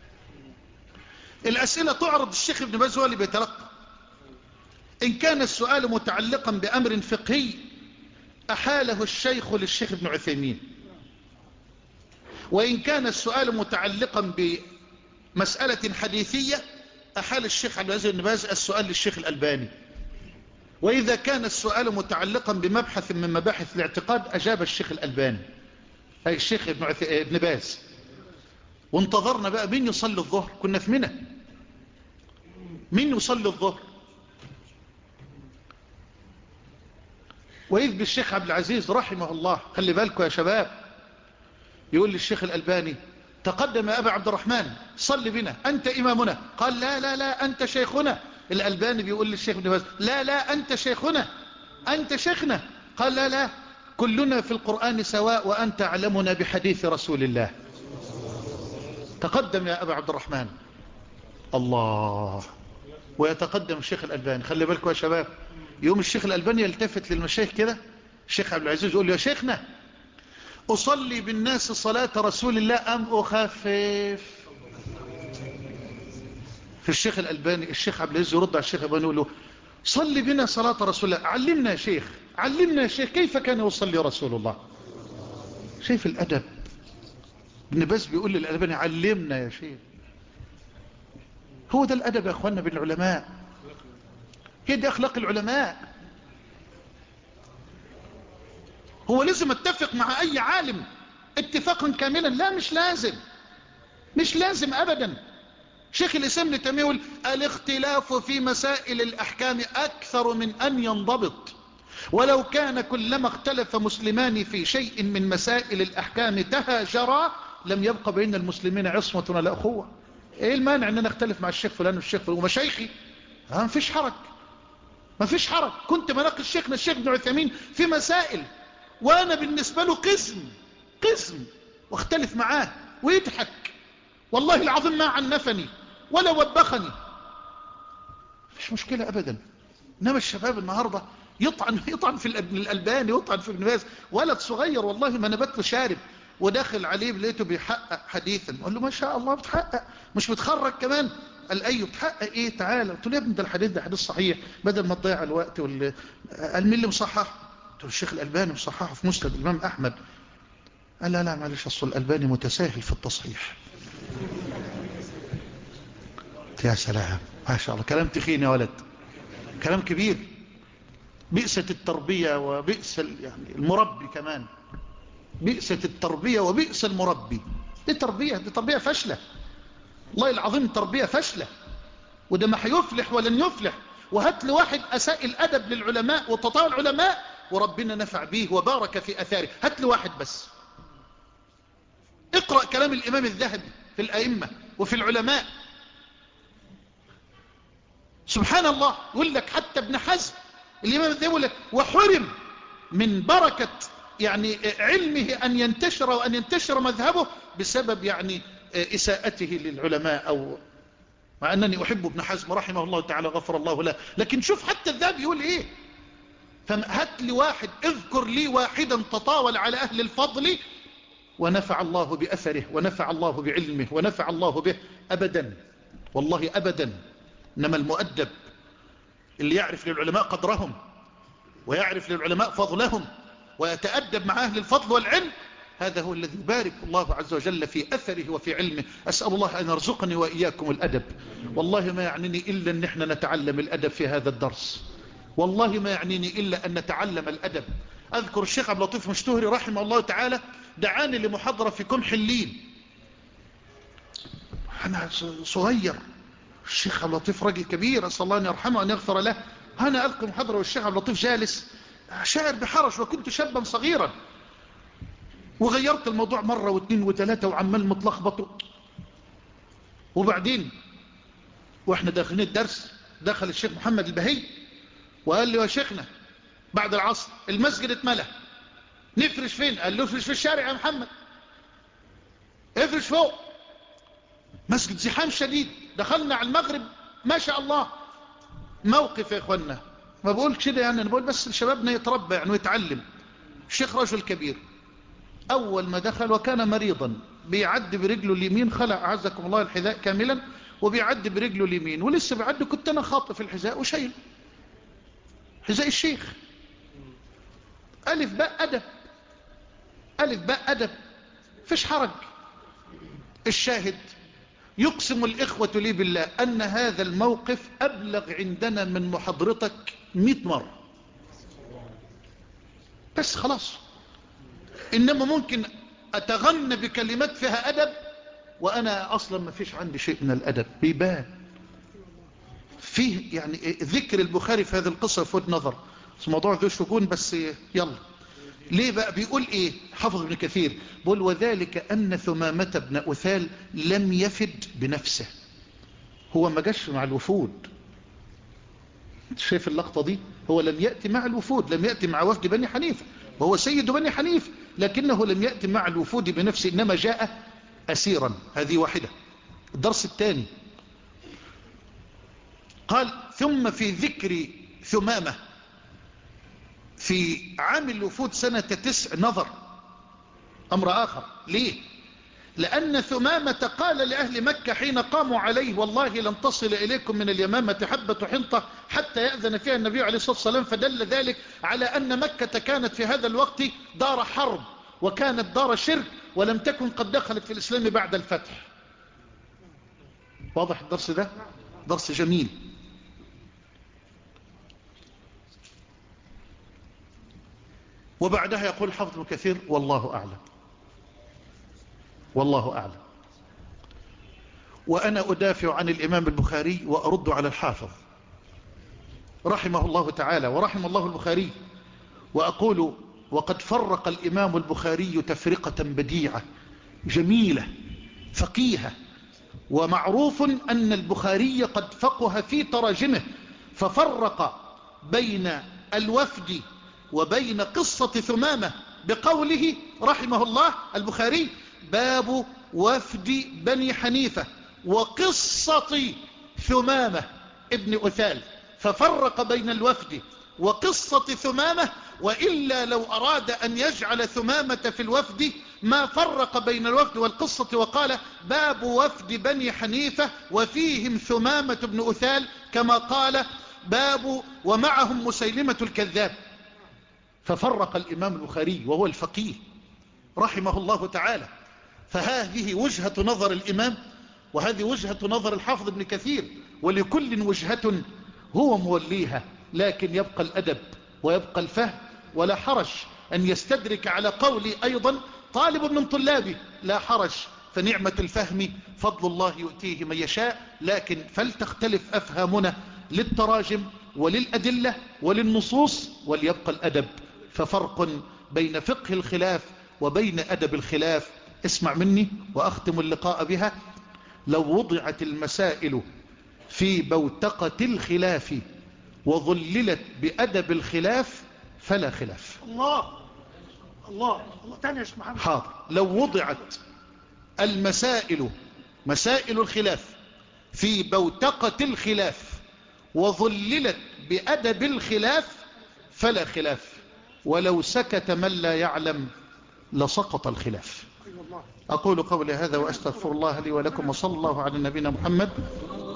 الأسئلة تعرض، الشيخ ابن باز هو اللي بيتلقى. إن كان السؤال متعلقا بأمر فقهي أحاله الشيخ للشيخ ابن عثيمين، وإن كان السؤال متعلقا بمسألة حديثية أحال الشيخ عبد العزيز بن باز السؤال للشيخ الألباني، وإذا كان السؤال متعلقا بمبحث من مباحث الاعتقاد أجاب الشيخ الألباني أي الشيخ ابن, عث... ابن باز. وانتظرنا بقى مين يصلي الظهر، كنا في منى، مين يصلي الظهر؟ وإذ بالشيخ عبد العزيز رحمه الله، خلي بالكم يا شباب، يقول للشيخ الألباني: تقدم يا أبا عبد الرحمن صل بنا، أنت إمامنا. قال: لا لا لا أنت شيخنا. الألباني بيقول للشيخ ابن باز: لا لا أنت شيخنا، أنت شيخنا. قال: لا لا كلنا في القرآن سواء، وأنت أعلمنا بحديث رسول الله. تقدم يا أبا عبد الرحمن. الله. ويتقدم الشيخ الألباني. خلي بالكم يا شباب، يوم الشيخ الألباني يلتفت للمشايخ كده، الشيخ عبد العزيز يقول له: يا شيخنا أصلي بالناس صلاة رسول الله أم أخفف؟ في الشيخ الألباني الشيخ عبد العزيز يرد على الشيخ الألباني يقول له: صلي بنا صلاة رسول الله، علمنا يا شيخ، علمنا يا شيخ كيف كان يصلي رسول الله. شايف الأدب، ابن باز بيقول للألباني علمنا يا شيخ. هو ده الأدب يا أخوانا بالعلماء، هي دي أخلاق العلماء. هو لازم اتفق مع أي عالم اتفاقا كاملا؟ لا، مش لازم، مش لازم أبدا. شيخ الإسلام ابن تيمية يقول الاختلاف في مسائل الأحكام أكثر من أن ينضبط، ولو كان كلما اختلف مسلمان في شيء من مسائل الأحكام تهاجرا لم يبقى بين المسلمين عصمة ولا أخوة. ايه المانع ان انا اختلف مع الشيخ فلان والشيخ فلان ومشايخي؟ ها، مفيش حرج، مفيش حرج. كنت بناقش شيخنا الشيخ ابن عثيمين في مسائل وانا بالنسبة له قسم قسم واختلف معاه ويضحك، والله العظيم ما عنفني ولا وبخني، مفيش مشكلة ابدا. انما الشباب النهاردة يطعن يطعن في الألباني، يطعن في ابن باز، ولد صغير والله ما نبت له شارب، وداخل عليه لقيته بيحقق حديثا، قال له ما شاء الله بتحقق، مش بتخرج كمان؟ قال ايوه. بتحقق ايه؟ تعالى. قلت له يا ابني ده الحديث ده حديث صحيح، بدل ما تضيع الوقت. وال... قال مين اللي مصحح؟ قلت له الشيخ الألباني مصححه في مسند الإمام أحمد. قال لا لا معلش، اصل الألباني متساهل في التصحيح. يا سلام، ما شاء الله، كلام تخين يا ولد، كلام كبير. بئست التربية وبئس يعني المربي كمان، بئست التربية وبئس المربي. دي تربية، دي تربية فاشلة، والله العظيم تربية فاشلة، وده ما هيفلح ولن يفلح. وهات لي واحد أساء الأدب للعلماء وتطاول العلماء وربنا نفع به وبارك في أثاره، هات لي واحد بس. اقرأ كلام الإمام الذهبي في الأئمة وفي العلماء، سبحان الله. يقول لك حتى ابن حزم الإمام الذهبي يقول لك وحرم من بركة يعني علمه أن ينتشر وأن ينتشر مذهبه بسبب يعني إساءته للعلماء. أو مع أنني أحب ابن حزم رحمه الله تعالى غفر الله له، لكن شوف حتى الذهبي يقول إيه. فهات لي واحد، اذكر لي واحدا تطاول على أهل الفضل ونفع الله بأثره ونفع الله بعلمه ونفع الله به. أبدا، والله أبدا. إنما المؤدب اللي يعرف للعلماء قدرهم ويعرف للعلماء فضلهم ويتأدب مع أهل الفضل والعلم، هذا هو الذي يبارك الله عز وجل في أثره وفي علمه. أسأل الله أن يرزقني وإياكم الأدب. والله ما يعنيني إلا أن احنا نتعلم الأدب في هذا الدرس، والله ما يعنيني إلا أن نتعلم الأدب. أذكر الشيخ عبد اللطيف مشتهري رحمه الله تعالى دعاني لمحاضرة في كم حلين، أنا صغير، الشيخ عبد اللطيف راجل كبير أسأل الله أن يرحمه وأن يغفر له. أنا ألقي محاضرة والشيخ عبد اللطيف جالس شاعر بحرج وكنت شابا صغيرا، وغيرت الموضوع مرة واثنين وثلاثة وعمال متلخبط. وبعدين واحنا داخلين الدرس دخل الشيخ محمد البهي وقال لي يا شيخنا بعد العصر المسجد اتملى، نفرش فين؟ قال له افرش في الشارع يا محمد، افرش فوق. مسجد زحام شديد، دخلنا على المغرب ما شاء الله. موقف يا اخوانا، ما بقول كده يعني، انا بقول بس شبابنا يتربى يعني ويتعلم. الشيخ رجل كبير، اول ما دخل وكان مريضا بيعدي برجله اليمين، خلع اعزكم الله الحذاء كاملا وبيعدي برجله اليمين، ولسه بيعدي كنت انا خاطف الحذاء وشايل حذاء الشيخ. الف باء ادب، الف باء ادب، فيش حرج. الشاهد يقسم الإخوة لي بالله أن هذا الموقف أبلغ عندنا من محاضرتك مئة مرة، بس خلاص. إنما ممكن أتغنى بكلمات فيها أدب وأنا أصلا ما فيش عندي شيء من الأدب، بيبان فيه يعني ذكر البخاري في هذه القصة فود نظر، موضوع ذو شجون، بس يلا. ليه بقى؟ بيقول ايه حافظ ابن كثير، بيقول وذلك ان ثمامة بن أثال لم يفد بنفسه، هو ما جاش مع الوفود. شايف اللقطة دي؟ هو لم يأتي مع الوفود، لم يأتي مع وفد بني حنيفة وهو سيد بني حنيفة، لكنه لم يأتي مع الوفود بنفسه، انما جاء اسيرا. هذه واحدة. الدرس الثاني قال ثم في ذكر ثمامة في عام الوفود سنة تسع نظر أمر آخر. ليه؟ لأن ثمامة قال لأهل مكة حين قاموا عليه والله لن تصل إليكم من اليمامة حبة حنطة حتى يأذن فيها النبي عليه الصلاة والسلام، فدل ذلك على أن مكة كانت في هذا الوقت دار حرب وكانت دار شرك ولم تكن قد دخلت في الإسلام بعد الفتح. واضح الدرس ده؟ درس جميل. وبعدها يقول حافظ ابن كثير والله أعلم، والله أعلم. وأنا أدافع عن الإمام البخاري وأرد على الحافظ رحمه الله تعالى ورحم الله البخاري، وأقول وقد فرق الإمام البخاري تفرقة بديعة جميلة فقيهة. ومعروف أن البخاري قد فقه في تراجمه، ففرق بين الوفد وبين قصة ثمامة بقوله رحمه الله البخاري باب وفد بني حنيفة وقصة ثمامة ابن أثال، ففرق بين الوفد وقصة ثمامة. وإلا لو أراد أن يجعل ثمامة في الوفد ما فرق بين الوفد والقصة وقال باب وفد بني حنيفة وفيهم ثمامة بن أثال كما قال باب ومعهم مسيلمة الكذاب. ففرق الإمام البخاري وهو الفقيه رحمه الله تعالى. فهذه وجهة نظر الإمام وهذه وجهة نظر الحافظ ابن كثير، ولكل وجهة هو موليها، لكن يبقى الأدب ويبقى الفهم. ولا حرج أن يستدرك على قولي أيضا طالب من طلابه، لا حرج، فنعمة الفهم فضل الله يؤتيه من يشاء. لكن فلتختلف أفهامنا للتراجم وللأدلة وللنصوص، وليبقى الأدب. ففرق بين فقه الخلاف وبين أدب الخلاف. اسمع مني وأختم اللقاء بها. لو وضعت المسائل في بوتقة الخلاف وظللت بأدب الخلاف فلا خلاف. الله الله الله تاني يا شيخ محمد. حاضر. لو وضعت المسائل مسائل الخلاف في بوتقة الخلاف وظللت بأدب الخلاف فلا خلاف، ولو سكت من لا يعلم لسقط الخلاف. أقول قولي هذا وأستغفر الله لي ولكم، وصلى الله على نبينا محمد